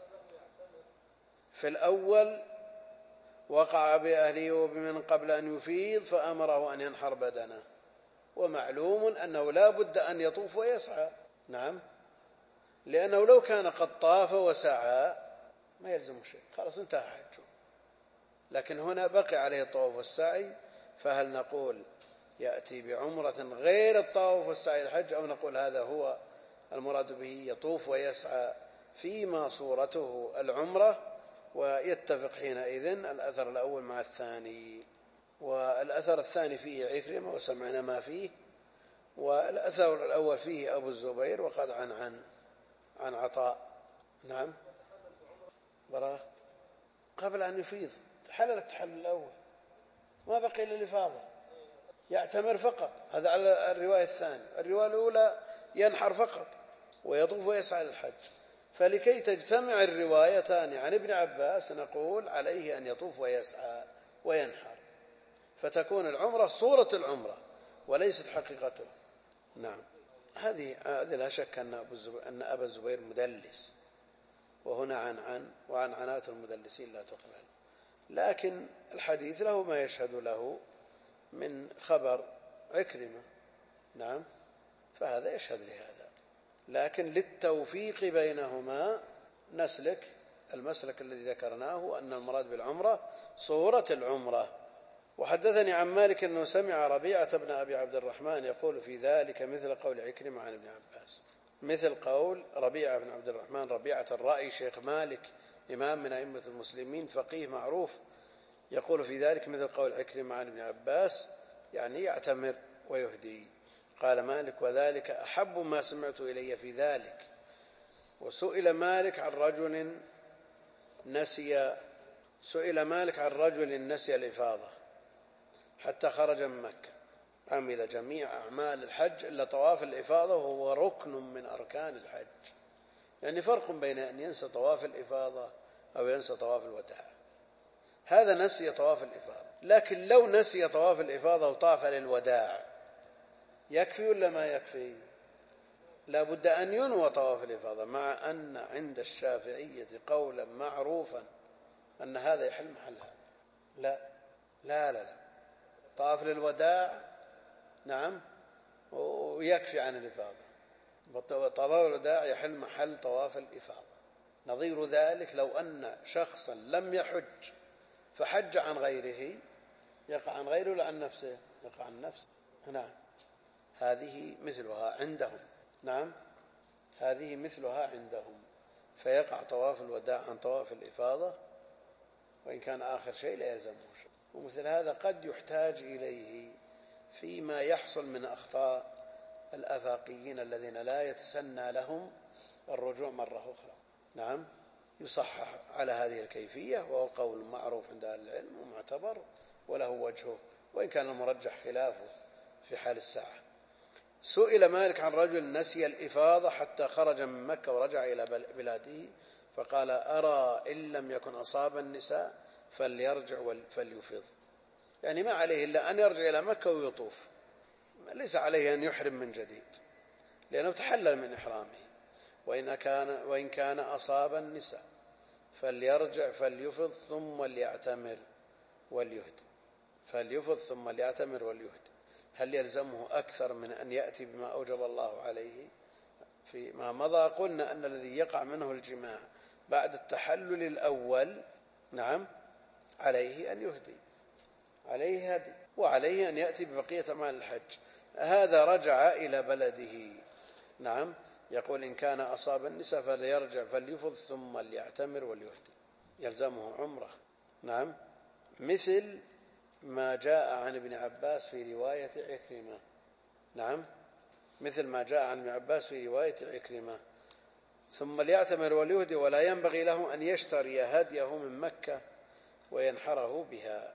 في الأول وقع بأهله وبمن قبل أن يفيض فأمره أن ينحر بدنه، ومعلوم أنه لا بد أن يطوف ويسعى. نعم، لأنه لو كان قد طاف وسعى ما يلزم شيء، خلاص انتهى حجه، لكن هنا بقي عليه الطواف والسعي، فهل نقول يأتي بعمرة غير الطواف والسعي الحج، أو نقول هذا هو المراد به يطوف ويسعى فيما صورته العمرة؟ ويتفق حينئذ الأثر الأول مع الثاني، والأثر الثاني فيه عكرمة وسمعنا ما فيه، والأثر الأول فيه أبو الزبير وقد عن عطاء. نعم، براه قبل أن يفيض حلل التحلل الأول، ما بقي إلا الإفاضة، يعتمر فقط، هذا على الرواية الثانية. الرواية الأولى ينحر فقط ويطوف ويسعى للحج، فلكي تجتمع الروايتان عن ابن عباس نقول عليه أن يطوف ويسعى وينحر، فتكون العمرة صورة العمرة وليست حقيقته. نعم، هذه لا شك أن أبا الزبير مدلس، وهنا وعن عنات المدلسين لا تقبل، لكن الحديث له ما يشهد له من خبر عكرمة. نعم، فهذا يشهد لهذا، لكن للتوفيق بينهما نسلك المسلك الذي ذكرناه أن المراد بالعمرة صورة العمرة. وحدثني عن مالك أنه سمع ربيعة بن أبي عبد الرحمن يقول في ذلك مثل قول عكرمة عن ابن عباس، مثل قول ربيعة بن عبد الرحمن ربيعة الرأي شيخ مالك، إمام من أئمة المسلمين، فقيه معروف يقول في ذلك مثل قول عكرمة عن ابن عباس يعني يعتمر ويهدي. قال مالك وذلك أحب ما سمعت إلي في ذلك. وسئل مالك عن رجل نسي الإفاضة حتى خرج من مكة، عمل جميع أعمال الحج إلا طواف الإفاضة وهو ركن من أركان الحج. يعني فرق بين أن ينسى طواف الإفاضة أو ينسى طواف الوداع. هذا نسي طواف الإفاضة، لكن لو نسي طواف الإفاضة وطاف للوداع يكفي ولا ما يكفي؟ لا بد أن ينوى طواف الإفاضة، مع أن عند الشافعية قولا معروفا أن هذا يحل محلها. لا طواف للوداع نعم ويكفي عن الإفاضة. طواف الوداع يحل محل طواف الإفاضة. نظير ذلك لو أن شخصا لم يحج فحج عن غيره، يقع عن غيره ولا عن نفسه؟ يقع عن نفسه. نعم هذه مثلها عندهم فيقع طواف الوداع عن طواف الإفاضة وإن كان آخر شيء لا يلزمه شيء. ومثل هذا قد يحتاج إليه فيما يحصل من أخطاء الآفاقيين الذين لا يتسنى لهم الرجوع مرة أخرى. نعم يصحح على هذه الكيفية، وهو قول معروف عند أهل العلم ومعتبر وله وجهه، وإن كان المرجح خلافه في حال الساعة. سئل مالك عن رجل نسي الإفاضة حتى خرج من مكة ورجع إلى بلاده فقال أرى إن لم يكن أصاب النساء فليرجع فليفض. يعني ما عليه إلا أن يرجع إلى مكة ويطوف، ليس عليه أن يحرم من جديد لأنه تحلل من إحرامه. وإن كان أصاب النساء فليرجع فليفض ثم ليعتمر وليهدي. هل يلزمه أكثر من أن يأتي بما أوجب الله عليه؟ فيما مضى قلنا أن الذي يقع منه الجماع بعد التحلل الأول نعم عليه أن يهدي، عليه هدي، وعليه أن يأتي ببقية أعمال الحج. هذا رجع إلى بلده نعم يقول إن كان أصاب النساء فليرجع فليفض ثم ليعتمر وليهدي، يلزمه عمره. نعم مثل ما جاء عن ابن عباس في رواية عكرمة ثم ليعتمر وليهدي ولا ينبغي له أن يشتري هديه من مكة وينحره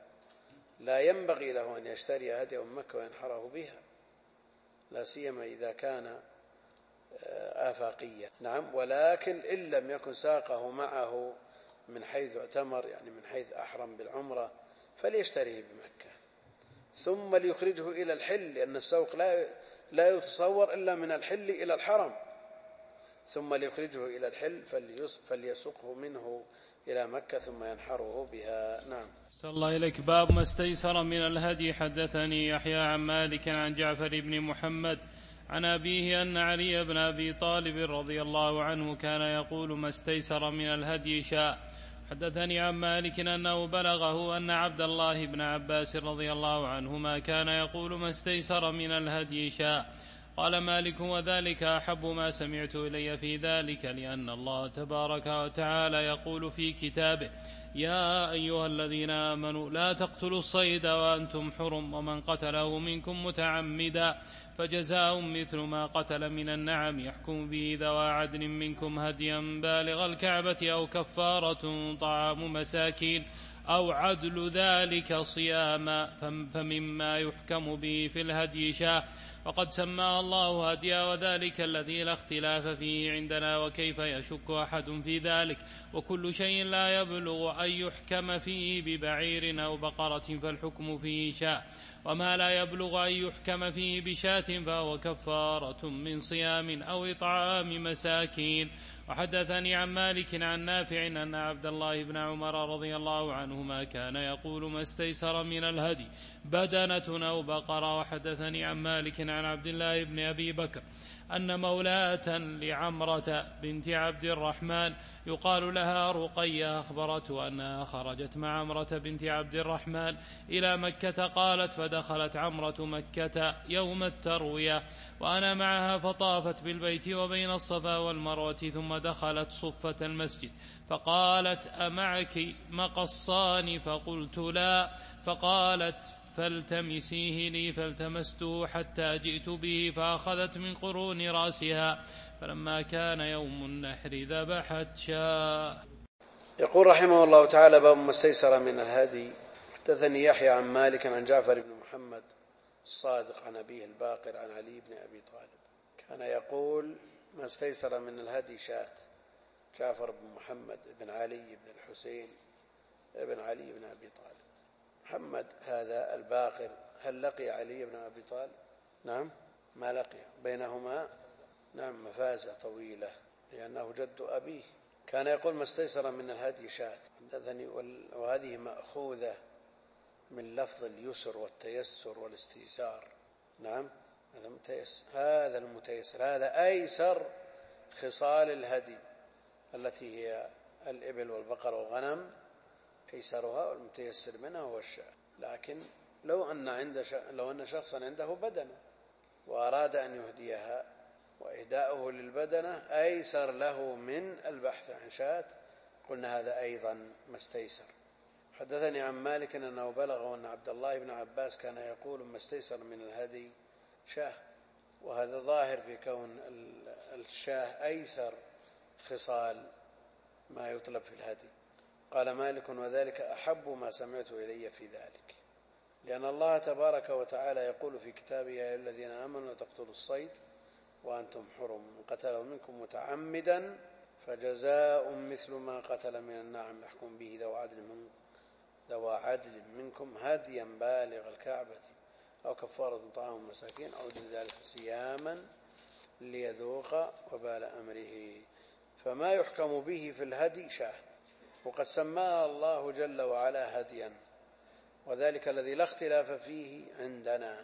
بها، لا سيما إذا كان آفاقيا. نعم ولكن إن لم يكن ساقه معه من حيث اعتمر، يعني من حيث أحرم بالعمرة، فليشتريه بمكة ثم ليخرجه إلى الحل، لأن السوق لا يتصور إلا من الحل إلى الحرم، ثم ليخرجه إلى الحل فليسقه منه إلى مكة ثم ينحره بها. نعم. صلى الله إليك. باب ما استيسر من الهدي. حدثني يحيى عن مالك عن جعفر بن محمد عن أبيه أن علي بن أبي طالب رضي الله عنه كان يقول ما استيسر من الهدي شاء. حدثني عن مالك أنه بلغه أن عبد الله بن عباس رضي الله عنهما كان يقول ما استيسر من الهدي شاء. قال مالك وذلك أحب ما سمعت إلي في ذلك، لأن الله تبارك وتعالى يقول في كتابه يا أيها الذين آمنوا لا تقتلوا الصيد وأنتم حرم، ومن قتله منكم متعمدا فجزاء مثل ما قتل من النعم يحكم به ذوى عدل منكم هديا بالغ الكعبة أو كفارة طعام مساكين أو عدل ذلك صياما، فمما يحكم به في الهدي شاء، وقد سماه الله هديا، وذلك الذي لا اختلاف فيه عندنا، وكيف يشك أحد في ذلك؟ وكل شيء لا يبلغ أن يحكم فيه ببعير أو بقرة فالحكم فيه شاء، وما لا يبلغ أن يحكم فيه بشاة فهو كفارة من صيام أو إطعام مساكين. وحدثني عن مالك عن نافع أن عبد الله بن عمر رضي الله عنهما كان يقول ما استيسر من الهدي بدنة أو بقرة. وحدثني عن مالك عن عبد الله بن أبي بكر أن مولاة لعمرة بنت عبد الرحمن يقال لها رقية أخبرته أنها خرجت مع عمرة بنت عبد الرحمن إلى مكة. قالت: فدخلت عمرة مكة يوم التروية وأنا معها، فطافت بالبيت وبين الصفا والمروة، ثم دخلت صفة المسجد فقالت: أمعك مقصان؟ فقلت: لا. فقالت: فالتمسيه لي. فالتمسته حتى جئت به، فأخذت من قرون رأسها، فلما كان يوم النحر ذبحت شاة. يقول رحمه الله تعالى: باب ما استيسر من الهدي. حدثني يحيى عن مالك عن جعفر بن محمد الصادق عن أبيه الباقر عن علي بن أبي طالب كان يقول: ما استيسر من الهدي شاة. جعفر بن محمد بن علي بن الحسين بن علي بن أبي طالب. محمد هذا الباقر هل لقي علي بن أبي طالب؟ نعم، ما لقي، بينهما نعم مفازة طويلة لأنه جد أبيه. كان يقول: ما استيسر من الهدي شاة. حدثني، وهذه مأخوذة من لفظ اليسر والتيسر والاستيسار. نعم، هذا المتيسر، هذا أيسر خصال الهدي التي هي الإبل والبقر والغنم، أيسرها، والمتيسر منها هو الشاة. لكن لو أن شخصا عنده بدنة وأراد أن يهديها، وإهداؤه للبدنة أيسر له من البحث عن شاة، قلنا هذا أيضا ما استيسر. حدثني عن مالك أنه بلغه أن عبد الله بن عباس كان يقول: ما استيسر من الهدي شاة. وهذا ظاهر في كون الشاة أيسر خصال ما يطلب في الهدي. قال مالك: وذلك أحب ما سمعت إلي في ذلك، لأن الله تبارك وتعالى يقول في كتابه: يا أيها الذين آمنوا لا تقتلوا الصيد وأنتم حرم، من قتله منكم متعمدا فجزاء مثل ما قتل من النعم يحكم به ذو عدل منكم هديا بالغ الكعبة أو كفارة طعام مساكين أو دون ذلك صياما ليذوق وبال أمره. فما يحكم به في الهدي شاة، وقد سماها الله جل وعلا هديا، وذلك الذي لا اختلاف فيه عندنا.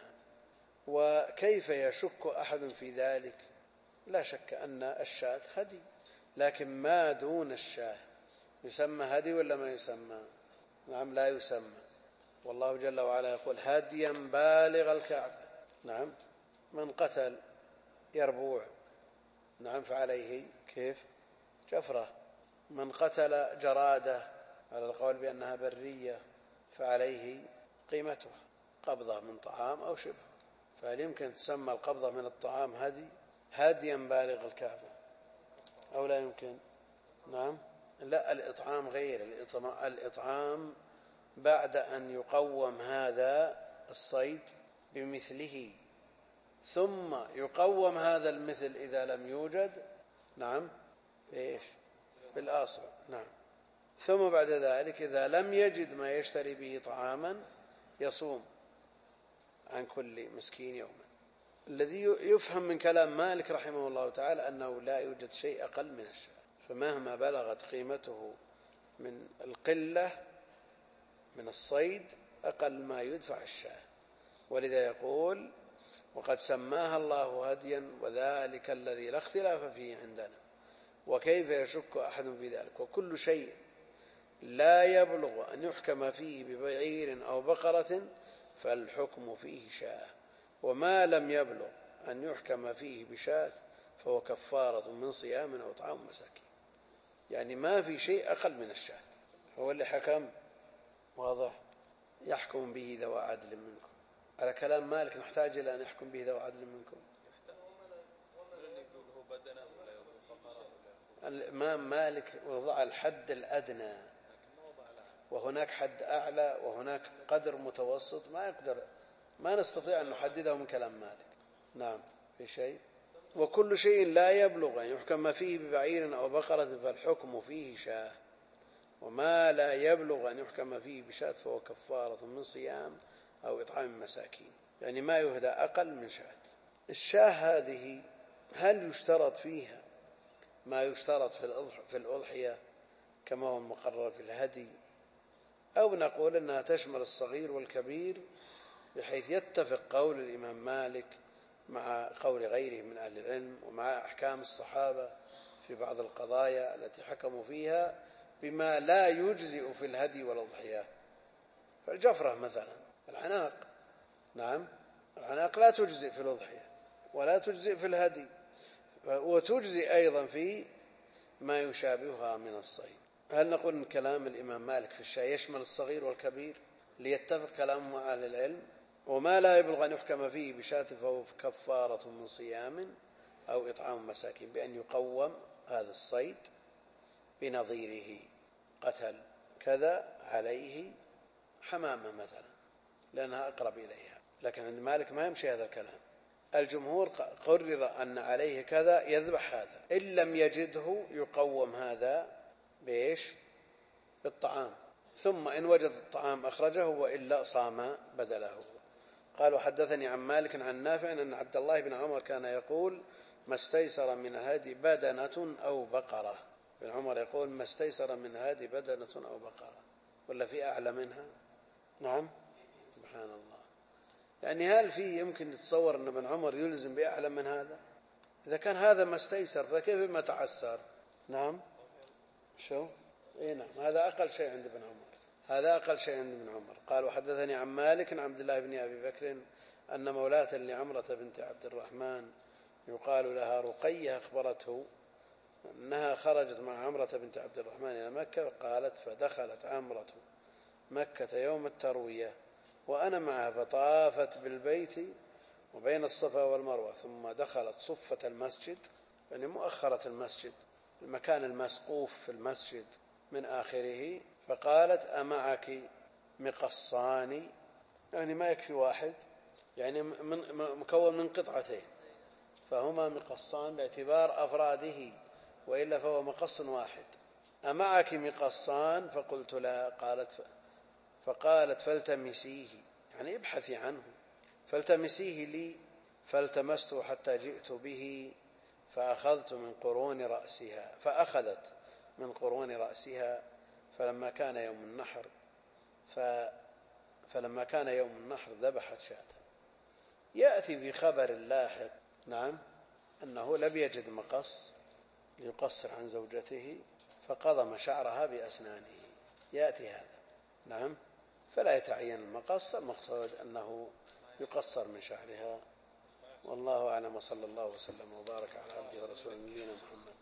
وكيف يشك أحد في ذلك؟ لا شك أن الشاة هدي، لكن ما دون الشاة يسمى هدي ولا ما يسمى؟ نعم، لا يسمى. والله جل وعلا يقول: هديا بالغ الكعبة. نعم، من قتل يربوع نعم فعليه كيف؟ جفرة. من قتل جرادة على القول بأنها برية فعليه قيمتها، قبضة من طعام أو شبه. فهل يمكن تسمى القبضة من الطعام هديا بالغ الكعبة أو لا يمكن؟ نعم، لا، الإطعام غير. الإطعام بعد أن يقوم هذا الصيد بمثله، ثم يقوم هذا المثل إذا لم يوجد نعم إيش؟ بالآصع. نعم، ثم بعد ذلك إذا لم يجد ما يشتري به طعاما يصوم عن كل مسكين يوما. الذي يفهم من كلام مالك رحمه الله تعالى أنه لا يوجد شيء أقل من الشاة، فمهما بلغت قيمته من القلة من الصيد أقل ما يدفع الشاة. ولذا يقول: وقد سماها الله هديا وذلك الذي لا اختلاف فيه عندنا. وكيف يشك أحد في ذلك؟ وكل شيء لا يبلغ أن يحكم فيه ببعير أو بقرة فالحكم فيه شاة، وما لم يبلغ أن يحكم فيه بشاة فهو كفارة من صيام أو طعام مساكين. يعني ما في شيء أقل من الشاة، هو اللي حكم. واضح؟ يحكم به ذو عدل منكم. على كلام مالك نحتاج إلى أن يحكم به ذو عدل منكم. الإمام مالك وضع الحد الأدنى، وهناك حد أعلى وهناك قدر متوسط ما نستطيع أن نحدده من كلام مالك. نعم، في شيء. وكل شيء لا يبلغ أن يحكم فيه ببعير أو بقرة فالحكم فيه شاة، وما لا يبلغ أن يحكم فيه بشاة فهو كفارة من صيام أو إطعام مساكين. يعني ما يهدى أقل من شاة. الشاة هذه هل يشترط فيها ما يشترط في الأضحية كما هو المقرر في الهدي، أو نقول أنها تشمل الصغير والكبير، بحيث يتفق قول الإمام مالك مع قول غيره من أهل العلم ومع أحكام الصحابة في بعض القضايا التي حكموا فيها بما لا يجزئ في الهدي والأضحية. فالجفرة مثلا، العناق، نعم، العناق لا تجزئ في الأضحية ولا تجزئ في الهدي، وتجزئ أيضا في ما يشابهها من الصيد. هل نقول إن كلام الإمام مالك في الشاة يشمل الصغير والكبير ليتفق كلامه مع أهل العلم؟ وما لا يبلغ أن يحكم فيه بشاة فهو كفارة من صيام أو إطعام مساكين، بأن يقوم هذا الصيد بنظيره، قتل كذا عليه حمامة مثلا لأنها أقرب إليها. لكن عند مالك ما يمشي هذا الكلام. الجمهور قرر أن عليه كذا يذبح هذا، إن لم يجده يقوم هذا بإيش؟ بالطعام، ثم إن وجد الطعام أخرجه وإلا صام بدله. قال وحدثني عن مالك عن نافع أن عبد الله بن عمر كان يقول ما استيسر من الهدي بدنة أو بقرة. ابن عمر يقول ما استيسر من الهدي بدنة أو بقرة، ولا في أعلى منها؟ نعم، سبحان الله. يعني هل في يمكن تتصور أن ابن عمر يلزم بأعلى من هذا؟ إذا كان هذا ما استيسر فكيف ما تعسر؟ نعم، شو؟ إيه نعم، هذا أقل شيء عند ابن عمر، هذا أقل شيء عند ابن عمر. قال وحدثني عن مالك عن عبد الله بن أبي بكر أن مولاة لعمرة بنت عبد الرحمن يقال لها رقية أخبرته أنها خرجت مع عمرة بنت عبد الرحمن إلى مكة، قالت فدخلت عمرة مكة يوم التروية وأنا معها فطافت بالبيت وبين الصفا والمروة، ثم دخلت صفة المسجد، يعني مؤخرة المسجد، المكان المسقوف في المسجد من آخره، فقالت أمعك مقصان؟ يعني ما يكفي واحد، يعني مكون من قطعتين، فهما مقصان باعتبار أفراده، وإلا فهو مقص واحد. أمعك مقصان؟ فقلت لا. فقالت فالتمسيه، يعني ابحثي عنه، فالتمسيه لي، فالتمسته حتى جئت به فأخذت من قرون رأسها، فأخذت من قرون رأسها فلما كان يوم النحر ذبحت شاة. يأتي في خبر لاحق نعم أنه لم يجد مقص ليقصر عن زوجته فقضم شعرها بأسنانه، يأتي هذا نعم، فلا يتعين المقص، المقصود أنه يقصر من شعرها. والله أعلم، وصلى الله وسلم وبارك على عبده ورسوله نبينا محمد.